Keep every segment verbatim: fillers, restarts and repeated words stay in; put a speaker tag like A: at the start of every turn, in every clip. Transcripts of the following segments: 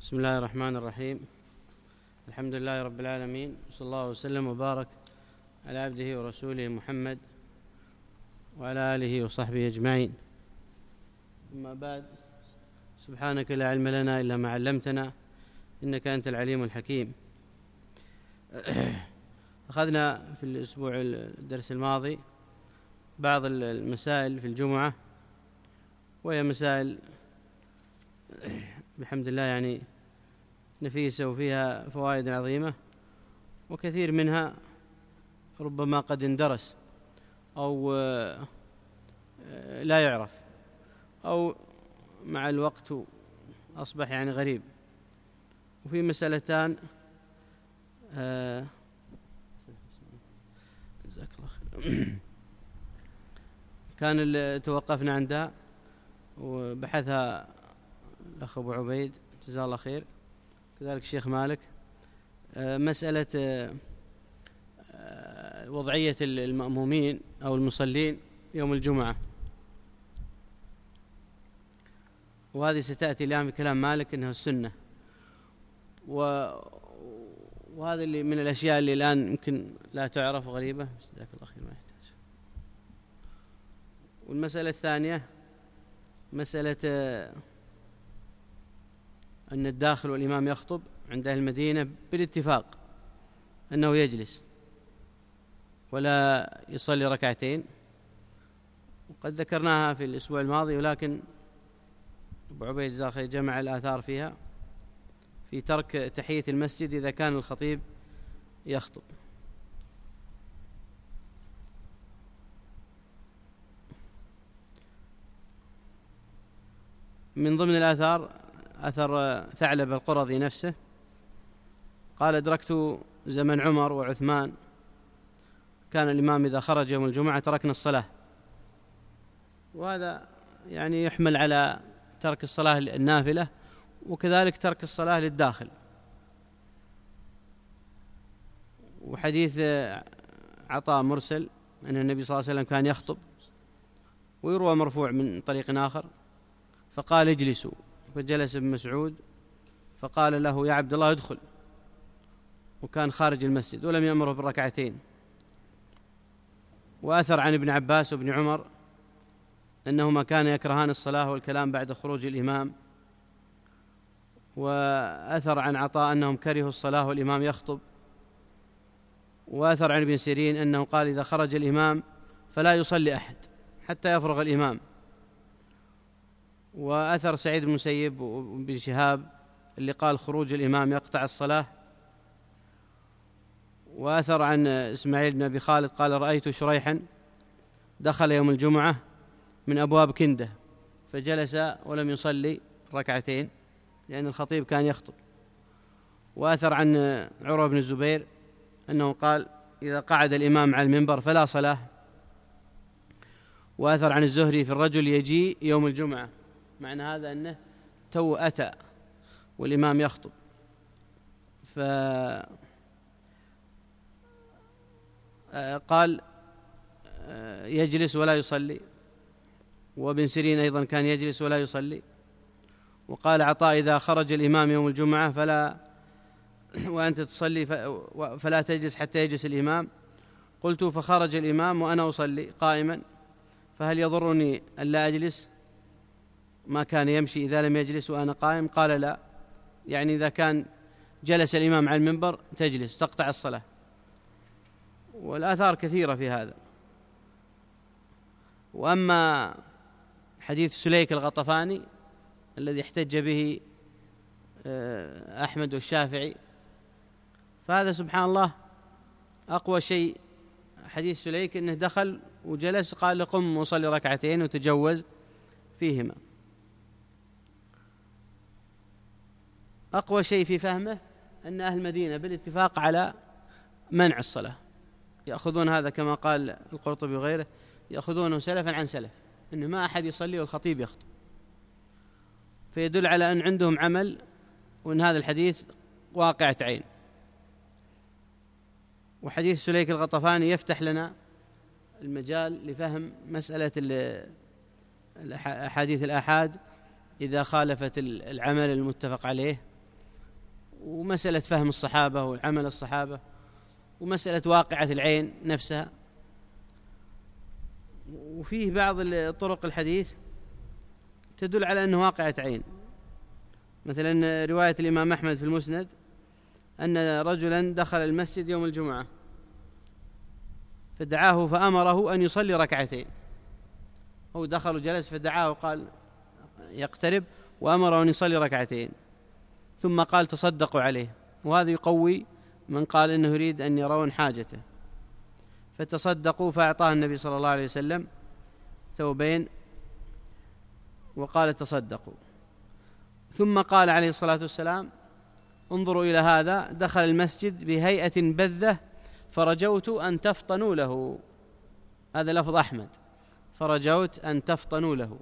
A: بسم الله الرحمن الرحيم. الحمد لله رب العالمين، صلى الله وسلم وبارك على عبده ورسوله محمد وعلى آله وصحبه أجمعين. أما بعد، سبحانك لا علم لنا إلا ما علمتنا إنك أنت العليم الحكيم. أخذنا في الأسبوع الدرس الماضي بعض المسائل في الجمعة، وهي مسائل بحمد الله يعني نفيسة وفيها فوائد عظيمة، وكثير منها ربما قد اندرس أو لا يعرف أو مع الوقت أصبح يعني غريب. وفي مسألتان آه جزاك الله خير كان توقفنا عندها وبحثها الأخ أبو عبيد جزاه الله خير، كذلك الشيخ مالك. مسألة وضعية المأمومين أو المصلين يوم الجمعة، وهذه ستأتي الآن بكلام مالك أنها السنة، وهذا اللي من الأشياء اللي الآن يمكن لا تعرف غريبة، بس جزاك الله خير ما يحتاج. والمسألة الثانية مسألة أن الداخل والإمام يخطب عند أهل المدينة بالاتفاق أنه يجلس ولا يصلي ركعتين، وقد ذكرناها في الأسبوع الماضي، ولكن أبو عبيد جزاه خير جمع الآثار فيها في ترك تحية المسجد إذا كان الخطيب يخطب. من ضمن الآثار أثر ثعلب القرظي نفسه قال: أدركت زمن عمر وعثمان كان الإمام إذا خرج يوم الجمعة تركنا الصلاة، وهذا يعني يحمل على ترك الصلاة النافلة وكذلك ترك الصلاة للداخل. وحديث عطاء مرسل أن النبي صلى الله عليه وسلم كان يخطب، ويروى مرفوع من طريق آخر فقال: اجلسوا، فجلس ابن مسعود فقال له: يا عبد الله ادخل، وكان خارج المسجد ولم يأمره بالركعتين. وأثر عن ابن عباس وابن عمر أنهما كان يكرهان الصلاة والكلام بعد خروج الإمام. وأثر عن عطاء أنهم كرهوا الصلاة والإمام يخطب. وأثر عن ابن سيرين أنه قال: إذا خرج الإمام فلا يصلي أحد حتى يفرغ الإمام. وأثر سعيد بن المسيب وابن شهاب اللي قال خروج الإمام يقطع الصلاة. وأثر عن إسماعيل بن أبي خالد قال: رأيت شريحا دخل يوم الجمعة من أبواب كندة فجلس ولم يصلي ركعتين لأن الخطيب كان يخطب. وأثر عن عروة بن الزبير أنه قال: إذا قعد الإمام على المنبر فلا صلاة. وأثر عن الزهري في الرجل يجي يوم الجمعة، معنى هذا أنه تو أتى والإمام يخطب، فقال يجلس ولا يصلي. وابن سيرين أيضا كان يجلس ولا يصلي. وقال عطاء: إذا خرج الإمام يوم الجمعة فلا وأنت تصلي فلا تجلس حتى يجلس الإمام. قلت: فخرج الإمام وأنا أصلي قائما فهل يضرني ألا أجلس؟ ما كان يمشي إذا لم يجلس وأنا قائم. قال: لا، يعني إذا كان جلس الإمام على المنبر تجلس تقطع الصلاة. والآثار كثيرة في هذا. وأما حديث سليك الغطفاني الذي احتج به أحمد والشافعي، فهذا سبحان الله أقوى شيء. حديث سليك أنه دخل وجلس قال: قم وصلي ركعتين، وتجوز فيهما. أقوى شيء في فهمه أن أهل المدينة بالاتفاق على منع الصلاة، يأخذون هذا كما قال القرطبي وغيره، يأخذونه سلفا عن سلف، أنه ما أحد يصلي والخطيب يخطب، فيدل على أن عندهم عمل وأن هذا الحديث واقعة عين. وحديث سليك الغطفاني يفتح لنا المجال لفهم مسألة الأحاديث الآحاد إذا خالفت العمل المتفق عليه ومسألة فهم الصحابة والعمل الصحابة، ومسألة واقعة العين نفسها. وفيه بعض طرق الحديث تدل على أنه واقعة عين، مثلا رواية الإمام أحمد في المسند أن رجلا دخل المسجد يوم الجمعة فدعاه فأمره أن يصلي ركعتين. هو دخل وجلس فدعاه وقال يقترب وأمره أن يصلي ركعتين، ثم قال تصدقوا عليه. وهذا يقوي من قال إنه يريد أن يرون حاجته، فتصدقوا فأعطاه النبي صلى الله عليه وسلم ثوبين وقال تصدقوا. ثم قال عليه الصلاة والسلام انظروا إلى هذا، دخل المسجد بهيئة بذة فرجوت أن تفطنوا له. هذا لفظ أحمد، فرجوت أن تفطنوا له.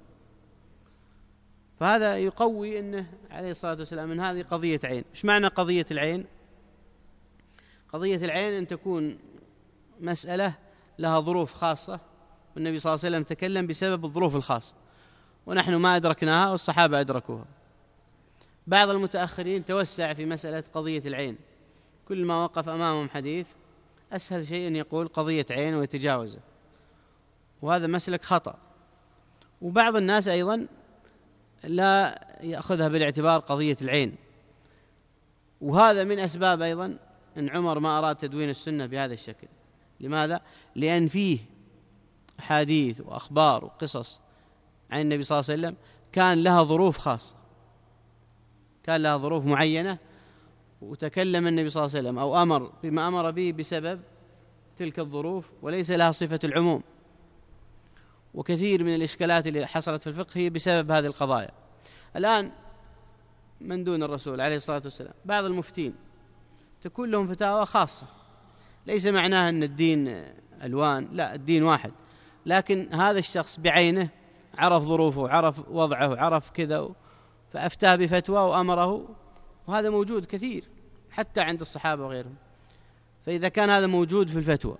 A: فهذا يقوي أنه عليه الصلاة والسلام من هذه قضية عين. إيش معنى قضية العين؟ قضية العين أن تكون مسألة لها ظروف خاصة، والنبي صلى الله عليه وسلم تكلم بسبب الظروف الخاصة، ونحن ما أدركناها والصحابة أدركوها. بعض المتأخرين توسع في مسألة قضية العين، كل ما وقف أمامهم حديث أسهل شيء أن يقول قضية عين ويتجاوزه، وهذا مسلك خطأ. وبعض الناس أيضا لا يأخذها بالاعتبار قضية العين، وهذا من أسباب أيضا أن عمر ما أراد تدوين السنة بهذا الشكل. لماذا؟ لأن فيه حديث وأخبار وقصص عن النبي صلى الله عليه وسلم كان لها ظروف خاصة، كان لها ظروف معينة، وتكلم النبي صلى الله عليه وسلم أو أمر بما أمر به بسبب تلك الظروف، وليس لها صفة العموم. وكثير من الإشكالات اللي حصلت في الفقه هي بسبب هذه القضايا. الآن من دون الرسول عليه الصلاة والسلام بعض المفتين تكون لهم فتاوى خاصة، ليس معناها أن الدين ألوان، لا، الدين واحد، لكن هذا الشخص بعينه عرف ظروفه، عرف وضعه، عرف كذا، فأفتاه بفتوى وأمره، وهذا موجود كثير حتى عند الصحابة وغيرهم. فإذا كان هذا موجود في الفتوى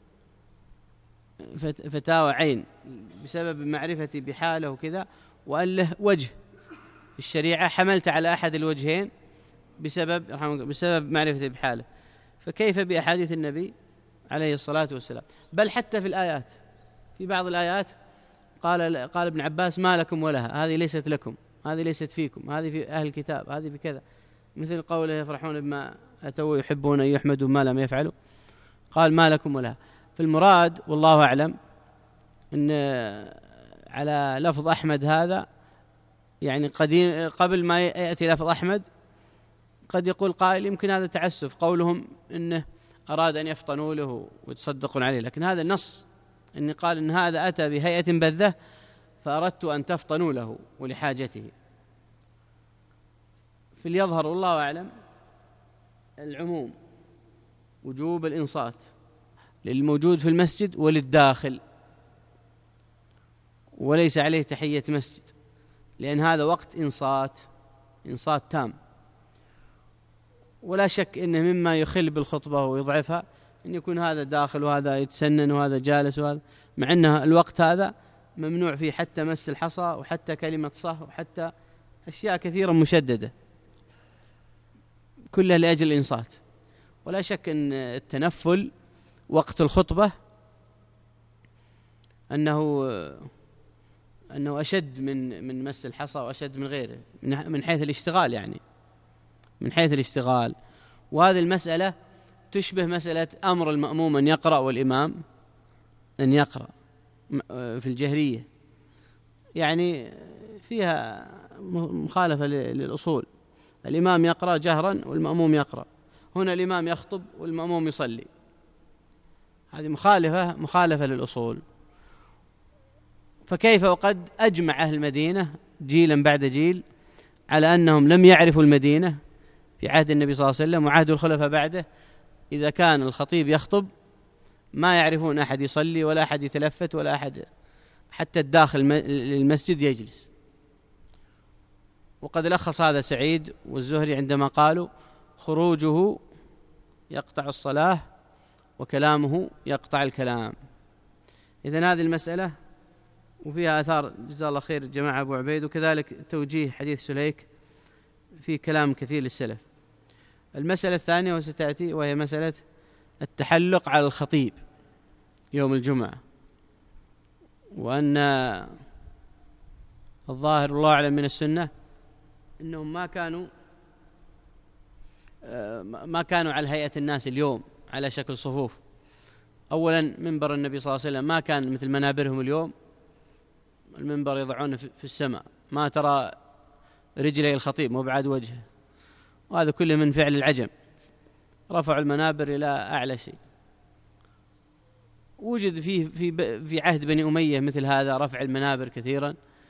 A: فتاوى عين بسبب معرفتي بحاله وكذا، وأن له وجه في الشريعة حملت على أحد الوجهين بسبب بسبب معرفتي بحاله، فكيف بأحاديث النبي عليه الصلاة والسلام؟ بل حتى في الآيات، في بعض الآيات قال قال ابن عباس ما لكم ولها، هذه ليست لكم، هذه ليست فيكم، هذه في أهل الكتاب، هذه في كذا، مثل قوله يفرحون بما أتوا يحبون أن يحمدوا ما لم يفعلوا، قال ما لكم ولها. فالمراد والله أعلم أن على لفظ أحمد هذا يعني قديم قبل ما يأتي لفظ أحمد قد يقول قائل يمكن هذا تعسف، قولهم إنه أراد أن يفطنوا له ويتصدقون عليه، لكن هذا النص إن قال إن هذا أتى بهيئة بذة فأردت أن تفطنوا له ولحاجته. في اليظهر والله أعلم العموم وجوب الإنصات للموجود في المسجد وللداخل، وليس عليه تحية مسجد، لأن هذا وقت إنصات، إنصات تام. ولا شك إنه مما يخل بالخطبة ويضعفها أن يكون هذا داخل وهذا يتسنن وهذا جالس وهذا، مع أن الوقت هذا ممنوع فيه حتى مس الحصى وحتى كلمة صه وحتى أشياء كثيرة مشددة، كلها لأجل الإنصات. ولا شك أن التنفل وقت الخطبة أنه أنه أشد من من مس الحصى وأشد من غيره من حيث الاشتغال، يعني من حيث الاشتغال. وهذه المسألة تشبه مسألة أمر المأموم أن يقرأ والإمام أن يقرأ في الجهرية، يعني فيها مخالفة للأصول. الإمام يقرأ جهرا والمأموم يقرأ، هنا الإمام يخطب والمأموم يصلي، هذه مخالفة مخالفة للأصول. فكيف وقد أجمع أهل المدينة جيلا بعد جيل على أنهم لم يعرفوا المدينة في عهد النبي صلى الله عليه وسلم وعهد الخلفاء بعده، إذا كان الخطيب يخطب ما يعرفون أحد يصلي ولا أحد يتلفت ولا أحد حتى الداخل للمسجد يجلس. وقد لخص هذا سعيد والزهري عندما قالوا خروجه يقطع الصلاة وكلامه يقطع الكلام. إذن هذه المسألة وفيها آثار جزاه الله خير جماعة أبو عبيد، وكذلك توجيه حديث سليك في كلام كثير للسلف. المسألة الثانية وستأتي، وهي مسألة التحلق على الخطيب يوم الجمعة، وأن الظاهر الله أعلم من السنة أنهم ما كانوا ما كانوا على هيئة الناس اليوم على شكل صفوف. أولا منبر النبي صلى الله عليه وسلم ما كان مثل منابرهم اليوم، المنبر يضعونه في السماء، ما ترى رجلي الخطيب مبعد وجهه، وهذا كله من فعل العجم، رفعوا المنابر إلى أعلى شيء. وجد فيه في في عهد بني أمية مثل هذا رفع المنابر كثيرا،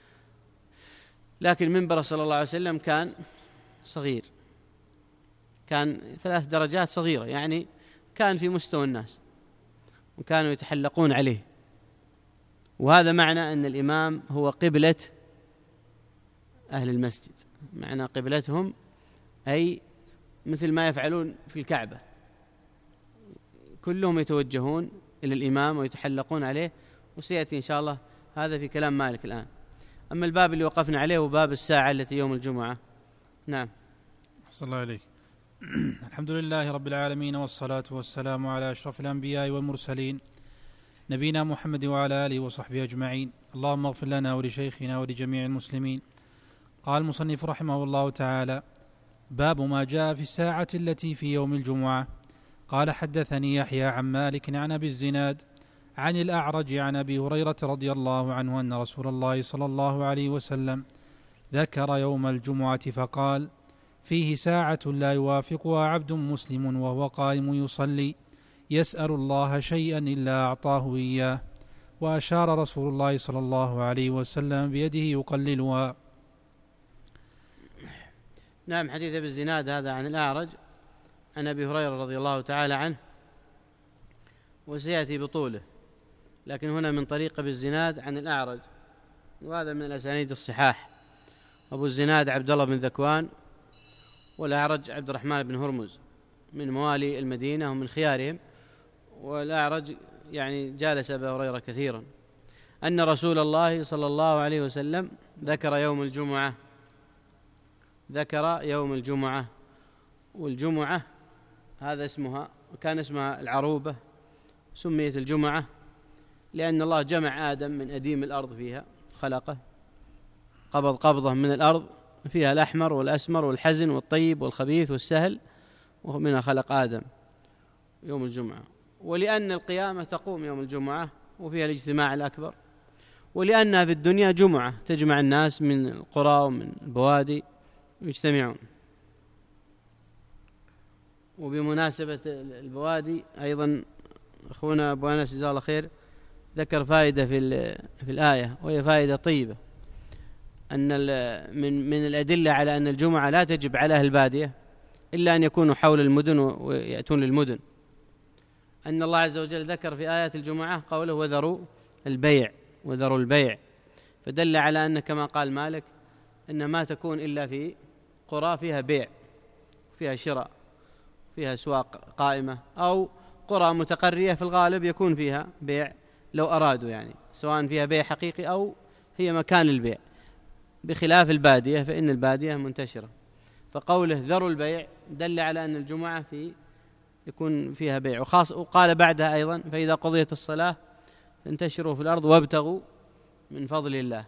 A: لكن منبر صلى الله عليه وسلم كان صغير، كان ثلاث درجات صغيرة، يعني كان في مستوى الناس وكانوا يتحلقون عليه. وهذا معنى أن الإمام هو قبلة أهل المسجد، معنى قبلتهم أي مثل ما يفعلون في الكعبة، كلهم يتوجهون إلى الإمام ويتحلقون عليه. وسيأتي إن شاء الله هذا في كلام مالك الآن. أما الباب اللي وقفنا عليه هو باب الساعة التي يوم الجمعة. نعم.
B: صلى الله عليك. الحمد لله رب العالمين، والصلاة والسلام على أشرف الأنبياء والمرسلين نبينا محمد وعلى آله وصحبه أجمعين. اللهم اغفر لنا ولشيخنا ولجميع المسلمين. قال المصنف رحمه الله تعالى: باب ما جاء في الساعة التي في يوم الجمعة. قال: حدثني يحيى عن مالك عن أبي الزناد عن الأعرج عن أبي هريرة رضي الله عنه أن رسول الله صلى الله عليه وسلم ذكر يوم الجمعة فقال: فيه ساعة لا يوافقها عبد مسلم وهو قائم يصلي يسأل الله شيئا إلا أعطاه إياه. وأشار رسول الله صلى الله عليه وسلم بيده يقللها.
A: نعم. حديث أبي الزناد هذا عن الأعرج عن أبي هريرة رضي الله تعالى عنه، وسيأتي بطوله، لكن هنا من طريق أبي الزناد عن الأعرج، وهذا من الأسانيد الصحاح. أبو الزناد عبد الله بن ذكوان، والأعرج عبد الرحمن بن هرمز، من موالي المدينة ومن خيارهم. والأعرج يعني جالس أبا هريرة كثيرا. أن رسول الله صلى الله عليه وسلم ذكر يوم الجمعة، ذكر يوم الجمعة. والجمعة هذا اسمها، وكان اسمها العروبة، سميت الجمعة لأن الله جمع آدم من أديم الأرض فيها، خلقه قبض قبضة من الأرض فيها الأحمر والأسمر والحزن والطيب والخبيث والسهل، ومنها خلق آدم يوم الجمعة. ولأن القيامة تقوم يوم الجمعة وفيها الاجتماع الأكبر، ولأنها في الدنيا جمعة تجمع الناس من القرى ومن البوادي يجتمعون. وبمناسبة البوادي أيضا أخونا أبو أنس جزاه الله خير ذكر فائدة في في الآية، وهي فائدة طيبة، أن من من الأدلة على أن الجمعة لا تجب على أهل البادية إلا أن يكونوا حول المدن ويأتون للمدن، أن الله عز وجل ذكر في آيات الجمعة قوله: وذروا البيع، وذروا البيع، فدل على أن كما قال مالك أن ما تكون إلا في قرى فيها بيع، فيها شراء، فيها أسواق قائمة، أو قرى متقرية في الغالب يكون فيها بيع لو أرادوا، يعني سواء فيها بيع حقيقي أو هي مكان للبيع، بخلاف البادية فإن البادية منتشرة. فقوله ذروا البيع دل على أن الجمعة في يكون فيها بيع. وخاص وقال بعدها أيضا: فإذا قضيت الصلاة فانتشروا في الأرض وابتغوا من فضل الله.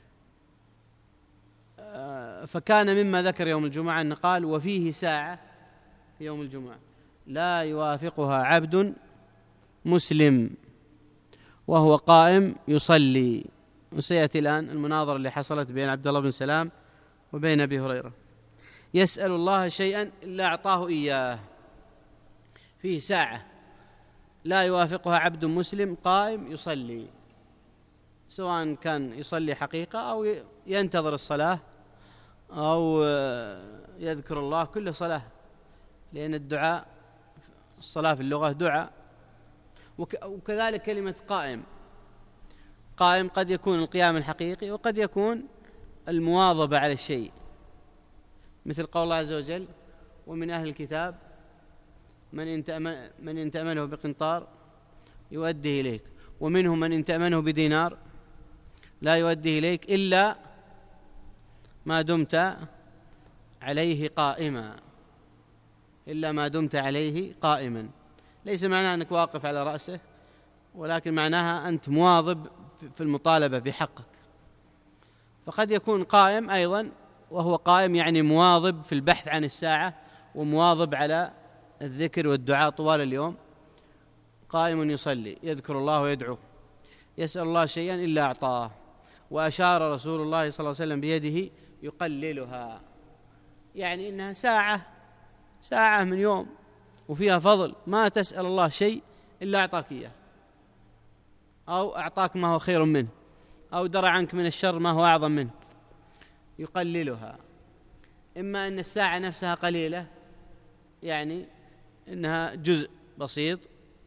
A: فكان مما ذكر يوم الجمعة أن قال: وفيه ساعة في يوم الجمعة لا يوافقها عبد مسلم وهو قائم يصلي. وسيأتي الآن المناظرة اللي حصلت بين عبد الله بن سلام وبين أبي هريرة. يسأل الله شيئا إلا أعطاه إياه. فيه ساعة لا يوافقها عبد مسلم قائم يصلي، سواء كان يصلي حقيقة أو ينتظر الصلاة أو يذكر الله، كل صلاة، لأن الدعاء الصلاة في اللغة دعاء. وكذلك كلمة قائم، قائم قد يكون القيام الحقيقي وقد يكون المواظبة على الشيء، مثل قول الله عز وجل: ومن أهل الكتاب من إن تأمن من إن تأمنه بقنطار يؤديه إليك، ومنهم من إن تأمنه بدينار لا يؤديه إليك إلا ما دمت عليه قائما. إلا ما دمت عليه قائما. ليس معناه أنك واقف على رأسه، ولكن معناها أنت مواظب في المطالبة بحقك. فقد يكون قائم أيضا، وهو قائم يعني مواظب في البحث عن الساعة، ومواظب على الذكر والدعاء طوال اليوم، قائم يصلي يذكر الله ويدعو، يسأل الله شيئا إلا أعطاه. وأشار رسول الله صلى الله عليه وسلم بيده يقللها، يعني إنها ساعة ساعة من يوم وفيها فضل، ما تسأل الله شيء إلا أعطاك إياه، أو أعطاك ما هو خير منه، أو درع عنك من الشر ما هو أعظم منه. يقللها، إما أن الساعة نفسها قليلة، يعني إنها جزء بسيط،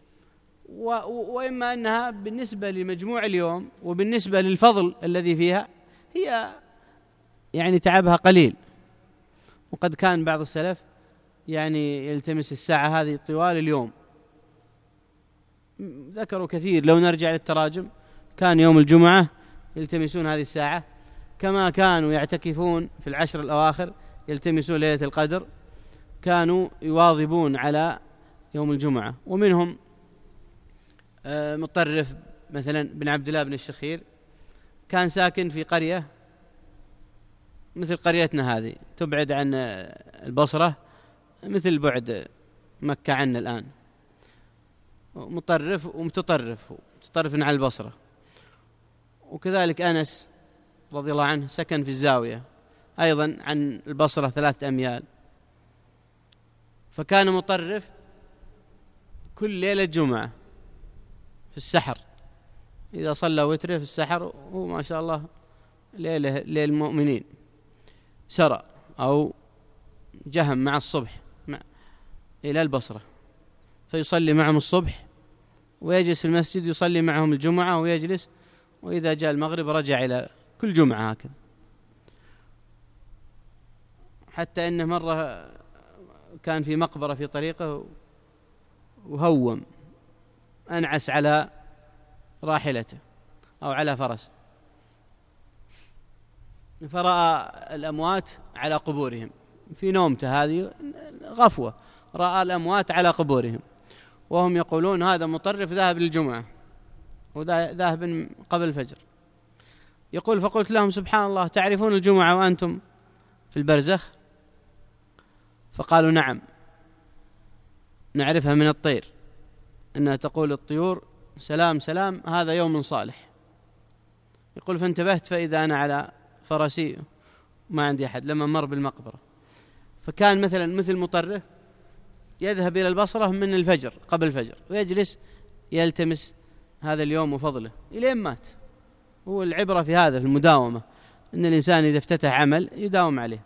A: وإما أنها بالنسبة لمجموع اليوم وبالنسبة للفضل الذي فيها هي يعني تعبها قليل. وقد كان بعض السلف يعني يلتمس الساعة هذه طوال اليوم، ذكروا كثير. لو نرجع للتراجم كان يوم الجمعة يلتمسون هذه الساعة، كما كانوا يعتكفون في العشر الأواخر يلتمسون ليلة القدر، كانوا يواظبون على يوم الجمعة. ومنهم مطرف مثلا بن عبد الله بن الشخير، كان ساكن في قرية مثل قريتنا هذه، تبعد عن البصرة مثل بعد مكة عنا الآن، مطرف ومتطرف، متطرف على البصرة. وكذلك أنس رضي الله عنه سكن في الزاوية أيضا عن البصرة ثلاثة أميال، فكان مطرف كل ليلة جمعة في السحر، إذا صلى وتره في السحر، وما شاء الله ليلة للمؤمنين سرى أو جهم مع الصبح مع إلى البصرة، فيصلي معهم الصبح ويجلس في المسجد يصلي معهم الجمعة ويجلس، وإذا جاء المغرب رجع إلى كل جمعة هكذا. حتى إنه مرة كان في مقبرة في طريقه وهوم، أنعس على راحلته أو على فرسه، فرأى الأموات على قبورهم في نومته هذه غفوة، رأى الأموات على قبورهم وهم يقولون هذا مطرف ذهب للجمعة وذاهب قبل الفجر. يقول فقلت لهم سبحان الله، تعرفون الجمعة وأنتم في البرزخ؟ فقالوا نعم نعرفها من الطير، أنها تقول الطيور سلام سلام هذا يوم صالح. يقول فانتبهت فإذا أنا على فرسي ما عندي أحد لما مر بالمقبرة. فكان مثلا مثل مطرف يذهب إلى البصرة من الفجر قبل الفجر ويجلس يلتمس هذا اليوم وفضله إلى مات. هو العبرة في هذا في المداومة، أن الإنسان إذا افتتح عمل يداوم عليه.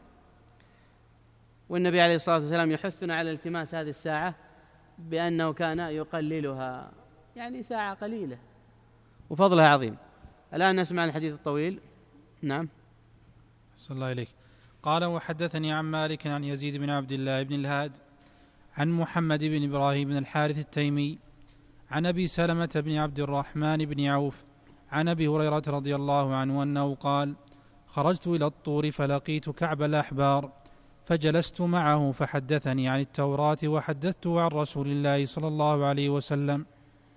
A: والنبي عليه الصلاة والسلام يحثنا على التماس هذه الساعة بأنه كان يقللها، يعني ساعة قليلة وفضلها عظيم. الآن نسمع الحديث الطويل. نعم.
B: صلى الله عليك. قال وحدثني عن مالك عن يزيد بن عبد الله بن الهاد عن محمد بن إبراهيم بن الحارث التيمي عن أبي سلمة بن عبد الرحمن بن عوف عن أبي هريرة رضي الله عنه أنه قال خرجت إلى الطور فلقيت كعب الأحبار فجلست معه فحدثني عن التوراة وحدثته عن رسول الله صلى الله عليه وسلم،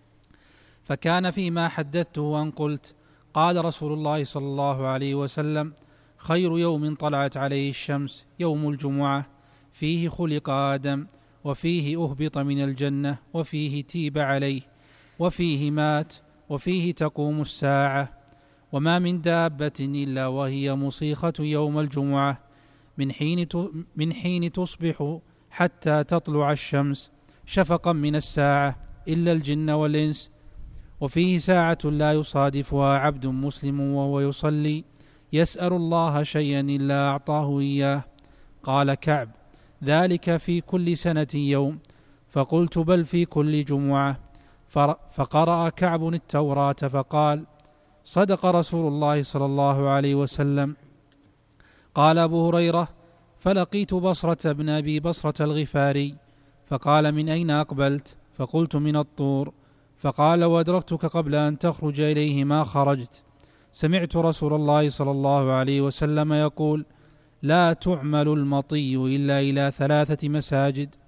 B: فكان فيما حدثته أن قلت قال رسول الله صلى الله عليه وسلم خير يوم طلعت عليه الشمس يوم الجمعة، فيه خلق آدم وفيه أهبط من الجنة وفيه تيب عليه وفيه مات وفيه تقوم الساعة، وما من دابة إلا وهي مصيخة يوم الجمعة من حين من حين تصبح حتى تطلع الشمس شفقا من الساعة إلا الجن والإنس، وفيه ساعة لا يصادفها عبد مسلم وهو يصلي يسأل الله شيئا إلا أعطاه إياه. قال كعب ذلك في كل سنة يوم، فقلت بل في كل جمعة. فقرأ كعب التوراة فقال صدق رسول الله صلى الله عليه وسلم. قال أبو هريرة فلقيت بصرة بن أبي بصرة الغفاري فقال من أين أقبلت؟ فقلت من الطور. فقال وأدركتك قبل أن تخرج إليه ما خرجت. سمعت رسول الله صلى الله عليه وسلم يقول لا تعمل المطي إلا إلى ثلاثة مساجد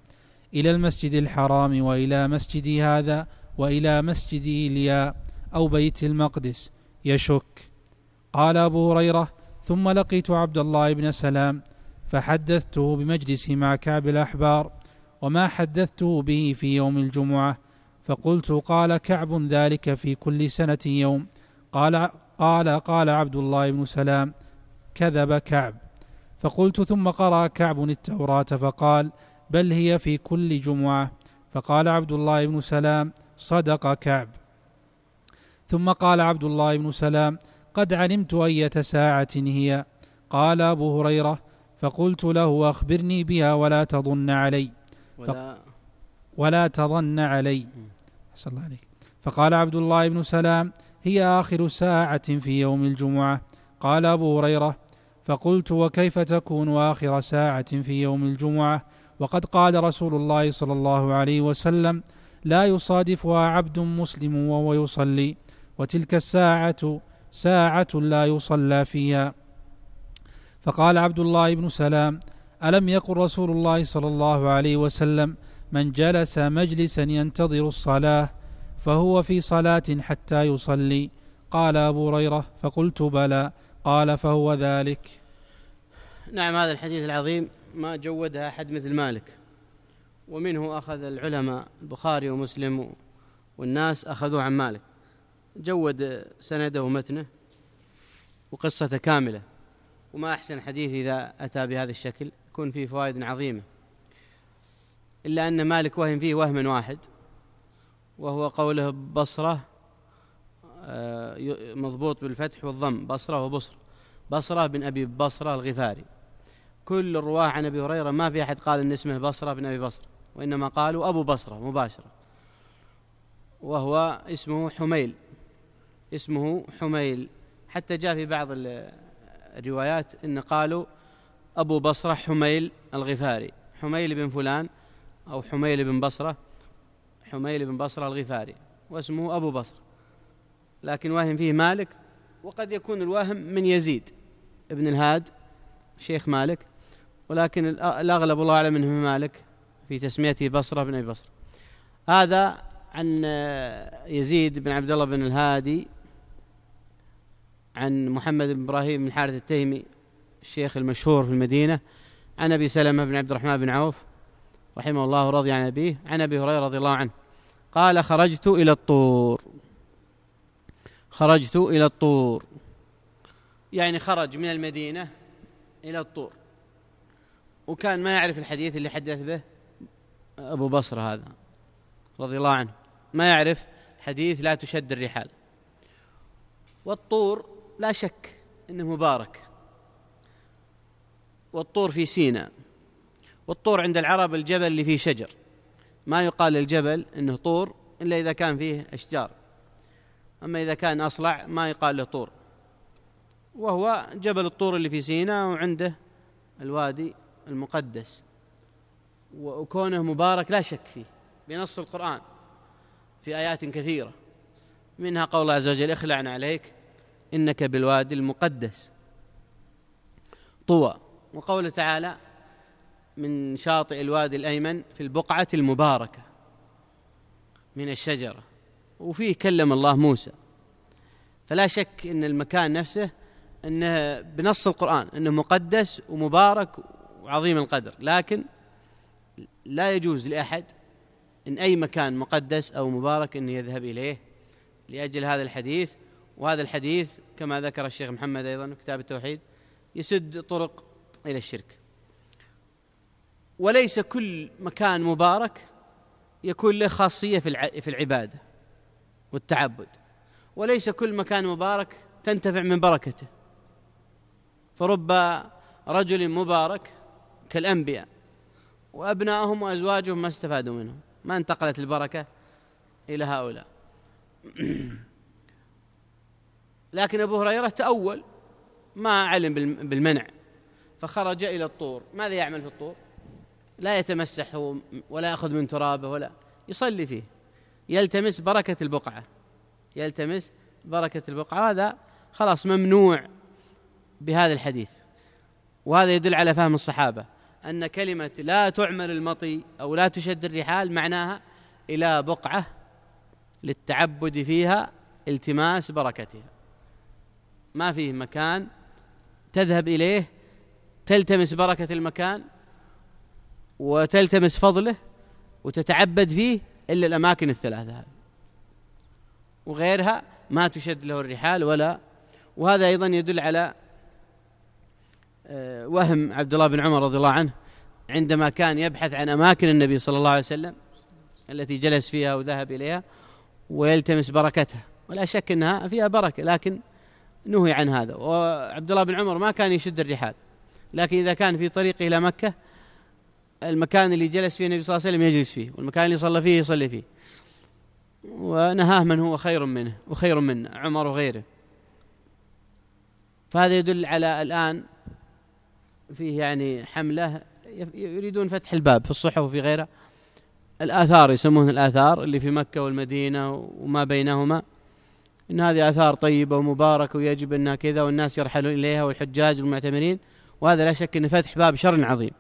B: إلى المسجد الحرام وإلى مسجدي هذا وإلى مسجد إيليا أو بيت المقدس يشك. قال أبو هريرة: ثم لقيت عبد الله بن سلام فحدثته بمجلسي مع كعب الأحبار وما حدثته به في يوم الجمعة، فقلت: قال كعب ذلك في كل سنة يوم. قال قال قال عبد الله بن سلام: كذب كعب. فقلت: ثم قرأ كعب التوراة فقال: بل هي في كل جمعة. فقال عبد الله بن سلام: صدق كعب. ثم قال عبد الله بن سلام: قد علمت أية ساعة هي. قال أبو هريرة: فقلت له: أخبرني بها ولا تظن علي
A: ولا,
B: ولا تظن علي صلى الله عليك. فقال عبد الله بن سلام: هي آخر ساعة في يوم الجمعة. قال أبو هريرة: فقلت: وكيف تكون آخر ساعة في يوم الجمعة وقد قال رسول الله صلى الله عليه وسلم: لا يصادفها عبد مسلم وهو يصلي، وتلك الساعة ساعة لا يصلى فيها. فقال عبد الله بن سلام: ألم يقل رسول الله صلى الله عليه وسلم: من جلس مجلسا ينتظر الصلاة فهو في صلاة حتى يصلي؟ قال أبو هريرة: فقلت: بلى. قال: فهو ذلك.
A: نعم، هذا الحديث العظيم ما جودها أحد مثل مالك، ومنه أخذ العلماء البخاري ومسلم والناس أخذوه عن مالك، جود سنده ومتنه وقصته كاملة. وما أحسن حديث إذا أتى بهذا الشكل، يكون فيه فوائد عظيمة. إلا أن مالك وهم فيه وهما واحد، وهو قوله بصرة مضبوط بالفتح والضم، بصرة وبصر، بصرة بن أبي بصرة الغفاري. كل الرواه عن أبي هريرة ما في أحد قال إن اسمه بصرة بن أبي بصرة، وإنما قالوا أبو بصرة مباشرة، وهو اسمه حميل، اسمه حميل. حتى جاء في بعض الروايات إن قالوا أبو بصرة حميل الغفاري، حميل بن فلان أو حميل بن بصرة، حميل بن بصرة الغفاري، واسمه أبو بصرة، لكن واهم فيه مالك. وقد يكون الواهم من يزيد ابن الهاد شيخ مالك، ولكن الأغلب الله أعلم منه مالك في تسميته بصرة بن أبي بصرة. هذا عن يزيد بن عبد الله بن الهادي عن محمد بن إبراهيم بن الحارث التيمي الشيخ المشهور في المدينة، عن أبي سلمة بن عبد الرحمن بن عوف رحمه الله ورضي عن أبيه، عن أبي هريرة رضي الله عنه قال: خرجت إلى الطور. خرجت إلى الطور يعني خرج من المدينة إلى الطور، وكان ما يعرف الحديث اللي حدث به أبو بصرة هذا رضي الله عنه، ما يعرف حديث لا تشد الرحال. والطور لا شك إنه مبارك، والطور في سيناء، والطور عند العرب الجبل اللي فيه شجر، ما يقال للجبل إنه طور إلا إذا كان فيه أشجار، أما إذا كان أصلع ما يقال له طور. وهو جبل الطور اللي في سيناء، وعنده الوادي المقدس، وكونه مبارك لا شك فيه بنص القرآن في آيات كثيرة، منها قول الله عز وجل: اخلع عليك إنك بالوادي المقدس طوى، وقوله تعالى: من شاطئ الوادي الأيمن في البقعة المباركة من الشجرة، وفيه كلم الله موسى. فلا شك أن المكان نفسه أنه بنص القرآن أنه مقدس ومبارك وعظيم القدر، لكن لا يجوز لأحد إن أي مكان مقدس أو مبارك أن يذهب إليه لأجل هذا الحديث. وهذا الحديث كما ذكر الشيخ محمد أيضا في كتاب التوحيد يسد طرق إلى الشرك. وليس كل مكان مبارك يكون له خاصية في العبادة والتعبد، وليس كل مكان مبارك تنتفع من بركته، فرب رجل مبارك كالأنبياء وأبنائهم وأزواجهم ما استفادوا منهم، ما انتقلت البركة إلى هؤلاء. لكن أبو هريرة تأول، ما علم بالمنع، فخرج إلى الطور. ماذا يعمل في الطور؟ لا يتمسح ولا يأخذ من ترابه، ولا يصلي فيه، يلتمس بركة البقعة، يلتمس بركة البقعة. هذا خلاص ممنوع بهذا الحديث، وهذا يدل على فهم الصحابة أن كلمة لا تعمل المطي أو لا تشد الرحال معناها إلى بقعة للتعبد فيها التماس بركتها، ما فيه مكان تذهب إليه تلتمس بركة المكان وتلتمس فضله وتتعبد فيه إلا الأماكن الثلاثة هذه، وغيرها ما تشد له الرحال ولا. وهذا أيضا يدل على وهم عبد الله بن عمر رضي الله عنه عندما كان يبحث عن أماكن النبي صلى الله عليه وسلم التي جلس فيها وذهب إليها ويلتمس بركتها، ولا شك أنها فيها بركة، لكن نهي عن هذا. وعبد الله بن عمر ما كان يشد الرحال، لكن إذا كان في طريقه إلى مكة المكان اللي جلس فيه النبي صلى الله عليه وسلم يجلس فيه، والمكان اللي صلى فيه يصلي فيه، ونهاه من هو خير منه وخير منه عمر وغيره. فهذا يدل على الآن فيه يعني حملة يريدون فتح الباب في الصحف وفي غيرها، الآثار يسمونها الآثار اللي في مكة والمدينة وما بينهما، إن هذه آثار طيبة ومباركة ويجب أنها كذا والناس يرحلون إليها والحجاج والمعتمرين، وهذا لا شك أن فتح باب شر عظيم.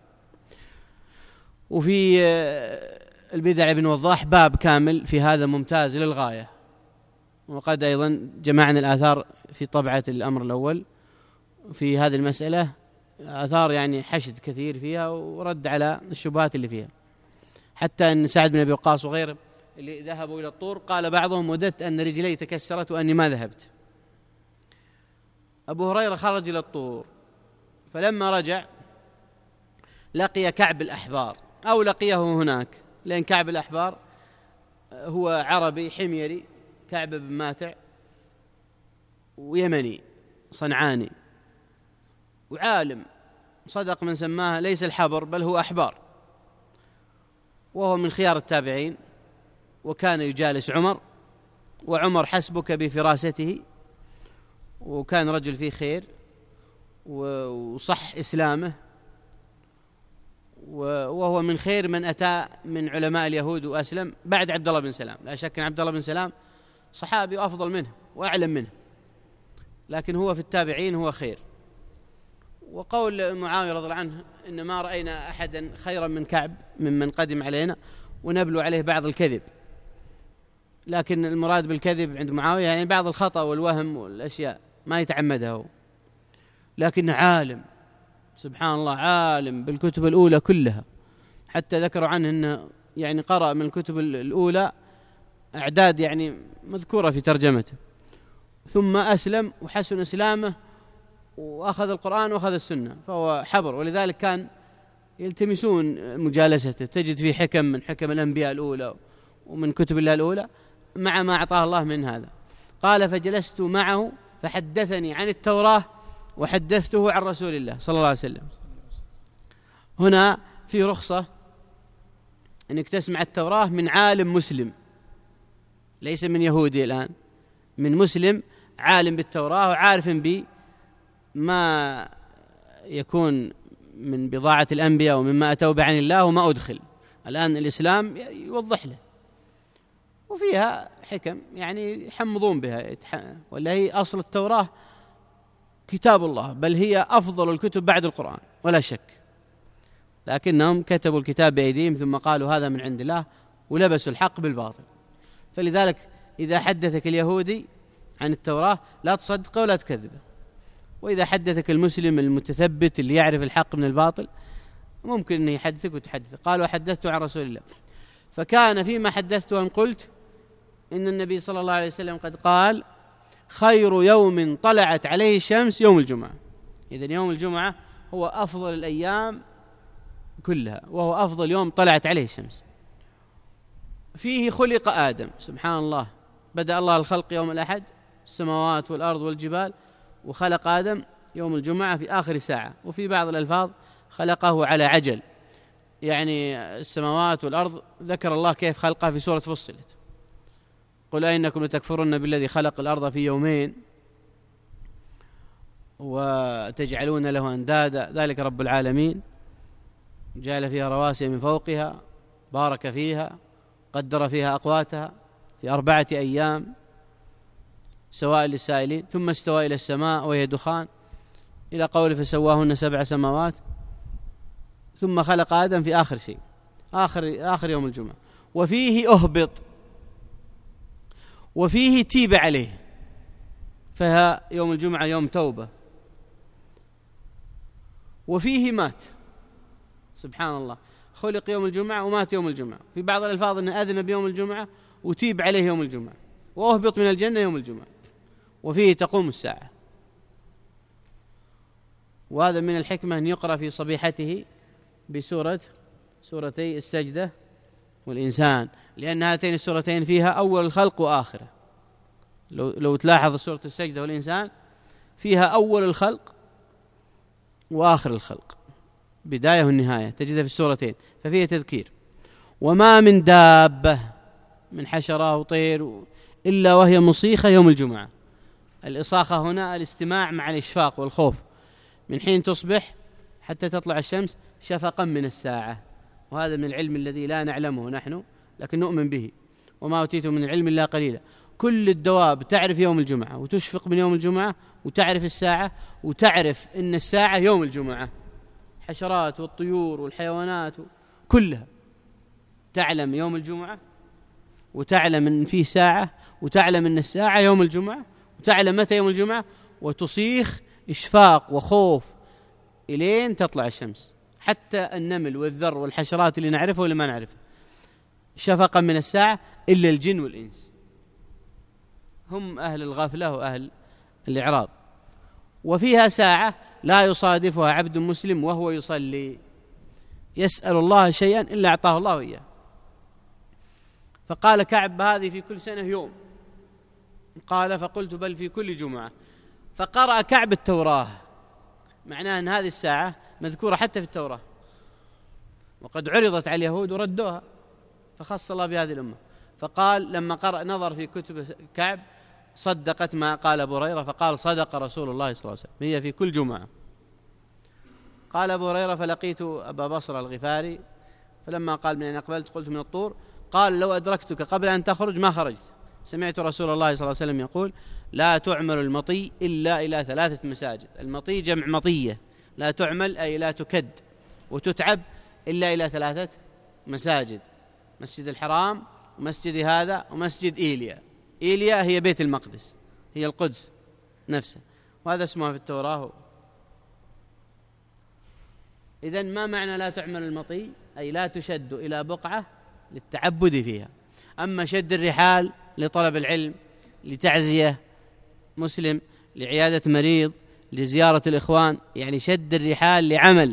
A: وفي البدع ابن وضاح باب كامل في هذا ممتاز للغاية، وقد أيضا جمعنا الآثار في طبعة الأمر الأول في هذه المسألة، آثار يعني حشد كثير فيها ورد على الشبهات اللي فيها، حتى أن سعد بن أبي وقاص وغيره اللي ذهبوا إلى الطور قال بعضهم وددت أن رجلي تكسرت وأني ما ذهبت. أبو هريرة خرج إلى الطور، فلما رجع لقي كعب الأحبار أو لقيه هناك، لأن كعب الأحبار هو عربي حميري، كعب بن ماتع، ويمني صنعاني، وعالم صدق من سماها ليس الحبر بل هو أحبار، وهو من خيار التابعين، وكان يجالس عمر، وعمر حسبك بفراسته، وكان رجل فيه خير وصح إسلامه، وهو من خير من أتى من علماء اليهود وأسلم بعد عبد الله بن سلام. لا شك أن عبد الله بن سلام صحابي وأفضل منه وأعلم منه، لكن هو في التابعين هو خير. وقول معاوية رضي الله عنه إن ما رأينا أحدا خيرا من كعب ممن قدم علينا، ونبلو عليه بعض الكذب، لكن المراد بالكذب عند معاوية يعني بعض الخطأ والوهم والأشياء ما يتعمدها، لكن عالم سبحان الله، عالم بالكتب الأولى كلها، حتى ذكروا عنه أنه يعني قرأ من الكتب الأولى أعداد يعني مذكورة في ترجمته، ثم أسلم وحسن إسلامه وأخذ القرآن وأخذ السنة، فهو حبر، ولذلك كان يلتمسون مجالسته، تجد فيه حكم من حكم الأنبياء الأولى ومن كتب الله الأولى مع ما أعطاه الله من هذا. قال فجلست معه فحدثني عن التوراة وحدثته عن رسول الله صلى الله عليه وسلم. هنا في رخصة أنك تسمع التوراة من عالم مسلم، ليس من يهودي الآن، من مسلم عالم بالتوراة وعارف بما يكون من بضاعة الأنبياء ومما أتوا به عن الله وما أدخل. الآن الإسلام يوضح له، وفيها حكم يعني يحمضون بها، ولا هي أصل التوراة كتاب الله، بل هي أفضل الكتب بعد القرآن ولا شك، لكنهم كتبوا الكتاب بأيديهم ثم قالوا هذا من عند الله ولبسوا الحق بالباطل. فلذلك إذا حدثك اليهودي عن التوراة لا تصدقه ولا تكذبه، وإذا حدثك المسلم المتثبت اللي يعرف الحق من الباطل ممكن أن يحدثك وتحدث. قال وحدثته عن رسول الله، فكان فيما حدثته أن قلت إن النبي صلى الله عليه وسلم قد قال خير يوم طلعت عليه الشمس يوم الجمعة. إذن يوم الجمعة هو أفضل الأيام كلها، وهو أفضل يوم طلعت عليه الشمس. فيه خلق آدم، سبحان الله، بدأ الله الخلق يوم الأحد، السماوات والأرض والجبال، وخلق آدم يوم الجمعة في آخر ساعة. وفي بعض الألفاظ خلقه على عجل، يعني السماوات والأرض ذكر الله كيف خلقها في سورة فصلت، قل أئنكم لتكفرون بالذي خلق الأرض في يومين وتجعلون له أندادا ذلك رب العالمين، جعل فيها رواسي من فوقها، بارك فيها، قدر فيها أقواتها في أربعة أيام سواء للسائلين، ثم استوى إلى السماء وهي دخان، إلى قول فسواهن سبع سماوات ثم خلق آدم في آخر شيء، آخر, آخر يوم الجمعة. وفيه أهبط، وفيه تيب عليه، فها يوم الجمعة يوم توبة. وفيه مات، سبحان الله، خلق يوم الجمعة ومات يوم الجمعة. في بعض الألفاظ أنه أذن بيوم الجمعة وتيب عليه يوم الجمعة، وأهبط من الجنة يوم الجمعة. وفيه تقوم الساعة. وهذا من الحكمة أن يقرأ في صبيحته بسورة سورتي السجدة والإنسان، لأن هاتين السورتين فيها أول الخلق وآخره. لو, لو تلاحظ سورة السجدة والإنسان فيها أول الخلق وآخر الخلق، بداية والنهاية تجدها في السورتين، ففيها تذكير. وما من دابة من حشرة وطير إلا وهي مصيخة يوم الجمعة. الإصاخة هنا الاستماع مع الإشفاق والخوف، من حين تصبح حتى تطلع الشمس شفقا من الساعة. وهذا من العلم الذي لا نعلمه نحن لكن نؤمن به. وما أوتيتم من العلم إلا قليلا. كل الدواب تعرف يوم الجمعة وتشفق من يوم الجمعة، وتعرف الساعة وتعرف إن الساعة يوم الجمعة. حشرات والطيور والحيوانات كلها تعلم يوم الجمعة، وتعلم أن فيه ساعة، وتعلم أن الساعة يوم الجمعة، وتعلم متى يوم الجمعة، وتصيخ إشفاق وخوف إلين تطلع الشمس. حتى النمل والذر والحشرات اللي نعرفها واللي ما نعرفها شفقا من الساعة، إلا الجن والإنس هم أهل الغفلة وأهل الإعراض. وفيها ساعة لا يصادفها عبد مسلم وهو يصلي يسأل الله شيئا إلا أعطاه الله إياه. فقال كعب هذه في كل سنة يوم، قال فقلت بل في كل جمعة. فقرأ كعب التوراة، معناه أن هذه الساعة مذكورة حتى في التوراة، وقد عرضت على اليهود وردوها، فخص الله بهذه الأمة. فقال لما قرأ نظر في كتب كعب صدقت ما قال أبو هريرة، فقال صدق رسول الله صلى الله عليه وسلم، هي في كل جمعة. قال أبو هريرة فلقيت أبا بصر الغفاري فلما قال من أين أقبلت قلت من الطور، قال لو أدركتك قبل أن تخرج ما خرجت. سمعت رسول الله صلى الله عليه وسلم يقول لا تعمل المطي إلا إلى ثلاثة مساجد. المطي جمع مطية، لا تعمل أي لا تكد وتتعب إلا إلى ثلاثة مساجد: مسجد الحرام ومسجد هذا ومسجد إيليا. إيليا هي بيت المقدس، هي القدس نفسها، وهذا اسمها في التوراة. إذن ما معنى لا تعمل المطي؟ أي لا تشد إلى بقعة للتعبد فيها. أما شد الرحال لطلب العلم، لتعزية مسلم، لعيادة مريض، لزيارة الإخوان، يعني شد الرحال لعمل.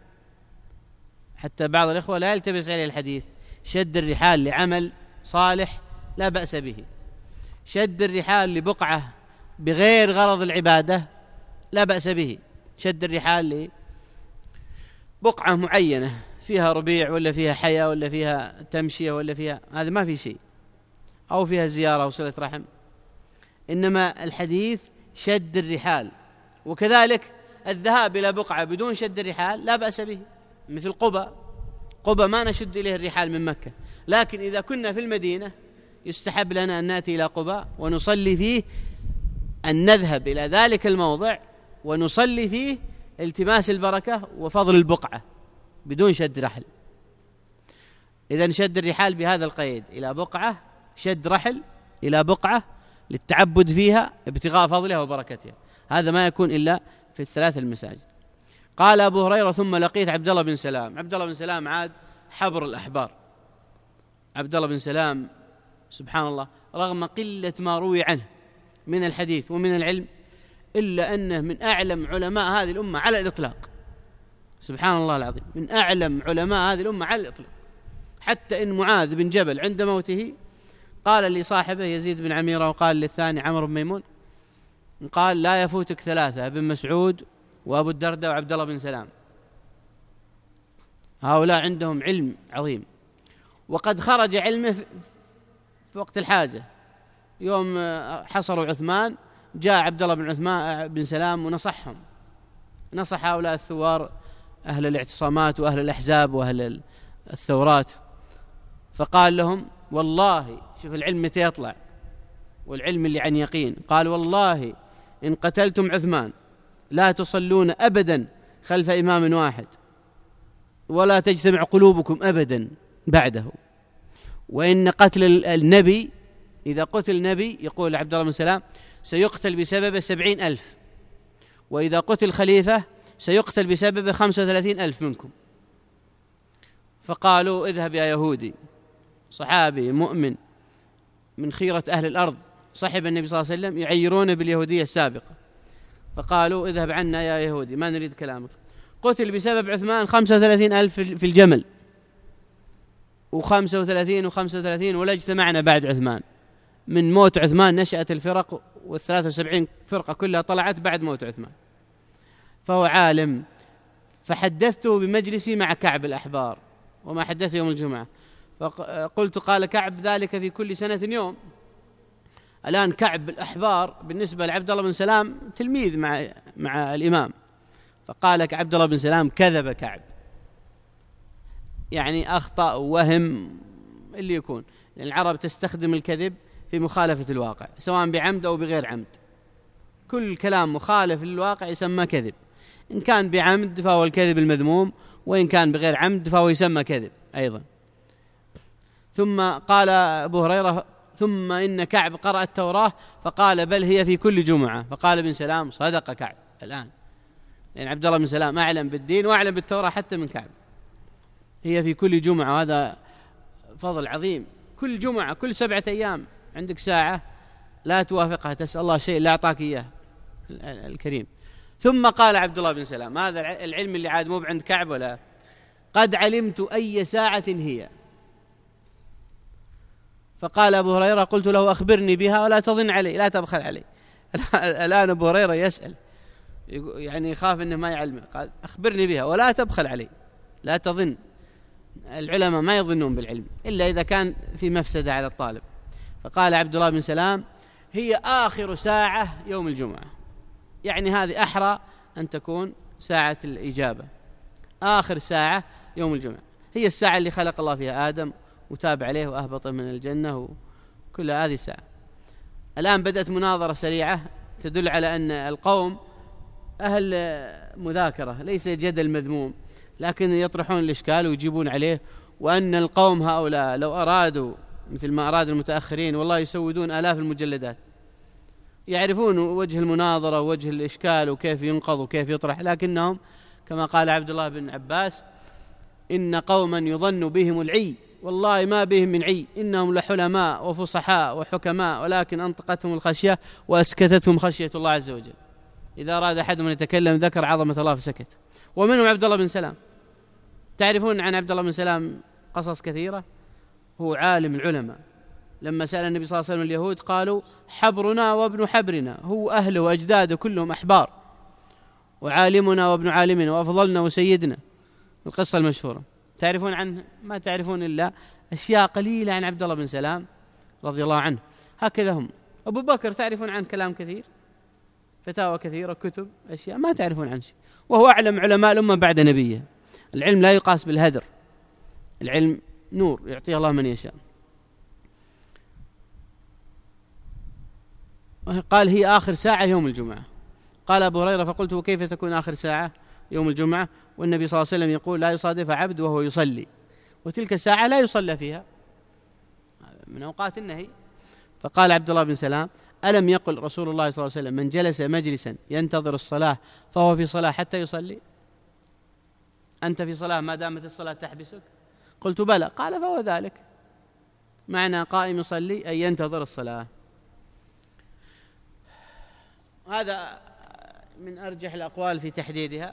A: حتى بعض الإخوة لا يلتبس عليه الحديث، شد الرحال لعمل صالح لا بأس به. شد الرحال لبقعة بغير غرض العبادة لا بأس به. شد الرحال لبقعة معينة فيها ربيع ولا فيها حياة ولا فيها تمشية ولا فيها هذا ما في شيء، أو فيها زيارة وصلة رحم. إنما الحديث شد الرحال. وكذلك الذهاب إلى بقعة بدون شد الرحال لا بأس به، مثل قبى. قبى ما نشد إليه الرحال من مكة، لكن إذا كنا في المدينة يستحب لنا أن نأتي إلى قبى ونصلي فيه، أن نذهب إلى ذلك الموضع ونصلي فيه التماس البركة وفضل البقعة بدون شد رحل. إذن شد الرحال بهذا القيد إلى بقعة، شد رحل إلى بقعة للتعبد فيها ابتغاء فضلها وبركتها، هذا ما يكون إلا في الثلاث المساجد. قال أبو هريرة ثم لقيت عبد الله بن سلام. عبد الله بن سلام عاد حبر الأحبار. عبد الله بن سلام سبحان الله رغم قلة ما روي عنه من الحديث ومن العلم إلا أنه من أعلم علماء هذه الأمة على الإطلاق. سبحان الله العظيم، من أعلم علماء هذه الأمة على الإطلاق، حتى إن معاذ بن جبل عند موته قال لصاحبه يزيد بن عميرة وقال للثاني عمرو بن ميمون، قال لا يفوتك ثلاثة: ابن مسعود وأبو الدرداء وعبد الله بن سلام. هؤلاء عندهم علم عظيم، وقد خرج علمه في وقت الحاجة. يوم حصروا عثمان جاء عبد الله بن عثمان بن سلام ونصحهم، نصح هؤلاء الثوار أهل الاعتصامات وأهل الأحزاب وأهل الثورات، فقال لهم والله، شوف العلم متى يطلع والعلم اللي عن يقين، قال والله إن قتلتم عثمان لا تصلون أبدا خلف إمام واحد، ولا تجتمع قلوبكم أبدا بعده. وإن قتل النبي، إذا قتل النبي يقول عبد الله بن سلام سيقتل بسبب سبعين ألف، وإذا قتل خليفة سيقتل بسبب خمسة وثلاثين ألف منكم. فقالوا اذهب يا يهودي، صحابي مؤمن من خيرة أهل الأرض صحب النبي صلى الله عليه وسلم، يعيرون باليهودية السابقة، فقالوا اذهب عنا يا يهودي ما نريد كلامك. قتل بسبب عثمان خمسة وثلاثين ألف في الجمل، وخمسة وثلاثين وخمسة وثلاثين، ولا اجتمعنا بعد عثمان. من موت عثمان نشأت الفرق، والثلاثة وسبعين فرقة كلها طلعت بعد موت عثمان. فهو عالم. فحدثته بمجلسي مع كعب الأحبار، وما حدثه يوم الجمعة، فقلت قال كعب ذلك في كل سنة يوم. الآن كعب الأحبار بالنسبة لعبد الله بن سلام تلميذ مع مع الإمام، فقال عبد الله بن سلام كذب كعب، يعني أخطأ ووهم اللي يكون، لأن العرب تستخدم الكذب في مخالفة الواقع سواء بعمد أو بغير عمد. كل كلام مخالف للواقع يسمى كذب، إن كان بعمد فهو الكذب المذموم، وإن كان بغير عمد فهو يسمى كذب أيضا. ثم قال أبو هريرة ثم إن كعب قرأ التوراة فقال بل هي في كل جمعة، فقال ابن سلام صدق كعب الآن، لأن عبد الله بن سلام أعلم بالدين وأعلم بالتوراة حتى من كعب. هي في كل جمعة، وهذا فضل عظيم. كل جمعة، كل سبعة أيام عندك ساعة لا توافقها تسأل الله شيء لا أعطاك إياه الكريم. ثم قال عبد الله بن سلام، هذا العلم اللي عاد مو عند كعب ولا، قد علمت أي ساعة هي. فقال أبو هريرة قلت له أخبرني بها ولا تظن علي، لا تبخل علي. الآن أبو هريرة يسأل، يعني يخاف إنه ما يعلمه، قال أخبرني بها ولا تبخل علي، لا تظن. العلماء ما يظنون بالعلم إلا إذا كان في مفسدة على الطالب. فقال عبد الله بن سلام هي آخر ساعة يوم الجمعة، يعني هذه أحرى أن تكون ساعة الإجابة. آخر ساعة يوم الجمعة هي الساعة اللي خلق الله فيها آدم وتاب عليه وأهبطه من الجنة، وكل هذه ساعة. الآن بدأت مناظرة سريعة تدل على أن القوم أهل مذاكرة، ليس جدل مذموم، لكن يطرحون الإشكال ويجيبون عليه، وأن القوم هؤلاء لو أرادوا مثل ما أراد المتأخرين والله يسودون آلاف المجلدات، يعرفون وجه المناظرة ووجه الإشكال وكيف ينقض وكيف يطرح، لكنهم كما قال عبد الله بن عباس إن قوما يظن بهم العي والله ما بهم من عي، إنهم لحلماء وفصحاء وحكماء ولكن أنطقتهم الخشية وأسكتتهم خشية الله عز وجل. إذا أراد أحد من يتكلم ذكر عظمة الله فسكت. ومنهم عبد الله بن سلام. تعرفون عن عبد الله بن سلام قصص كثيرة. هو عالم العلماء، لما سأل النبي صلى الله عليه وسلم اليهود قالوا حبرنا وابن حبرنا، هو أهله وأجداده كلهم أحبار، وعالمنا وابن عالمنا وأفضلنا وسيدنا، القصة المشهورة. تعرفون عنه؟ ما تعرفون إلا أشياء قليلة عن عبد الله بن سلام رضي الله عنه. هكذا هم. أبو بكر تعرفون عن كلام كثير، فتاوى كثيرة، كتب، أشياء ما تعرفون عن شيء، وهو أعلم علماء الأمة بعد نبيه. العلم لا يقاس بالهدر، العلم نور يعطيه الله من يشاء. قال هي آخر ساعة يوم الجمعة. قال أبو هريرة فقلت وكيف تكون آخر ساعة يوم الجمعة والنبي صلى الله عليه وسلم يقول لا يصادف عبد وهو يصلي، وتلك الساعة لا يصلى فيها من أوقات النهي. فقال عبد الله بن سلام ألم يقل رسول الله صلى الله عليه وسلم من جلس مجلسا ينتظر الصلاة فهو في صلاة حتى يصلي؟ أنت في صلاة ما دامت الصلاة تحبسك؟ قلت بلى. قال فهو ذلك، معنى قائم يصلي أي ينتظر الصلاة. هذا من أرجح الأقوال في تحديدها،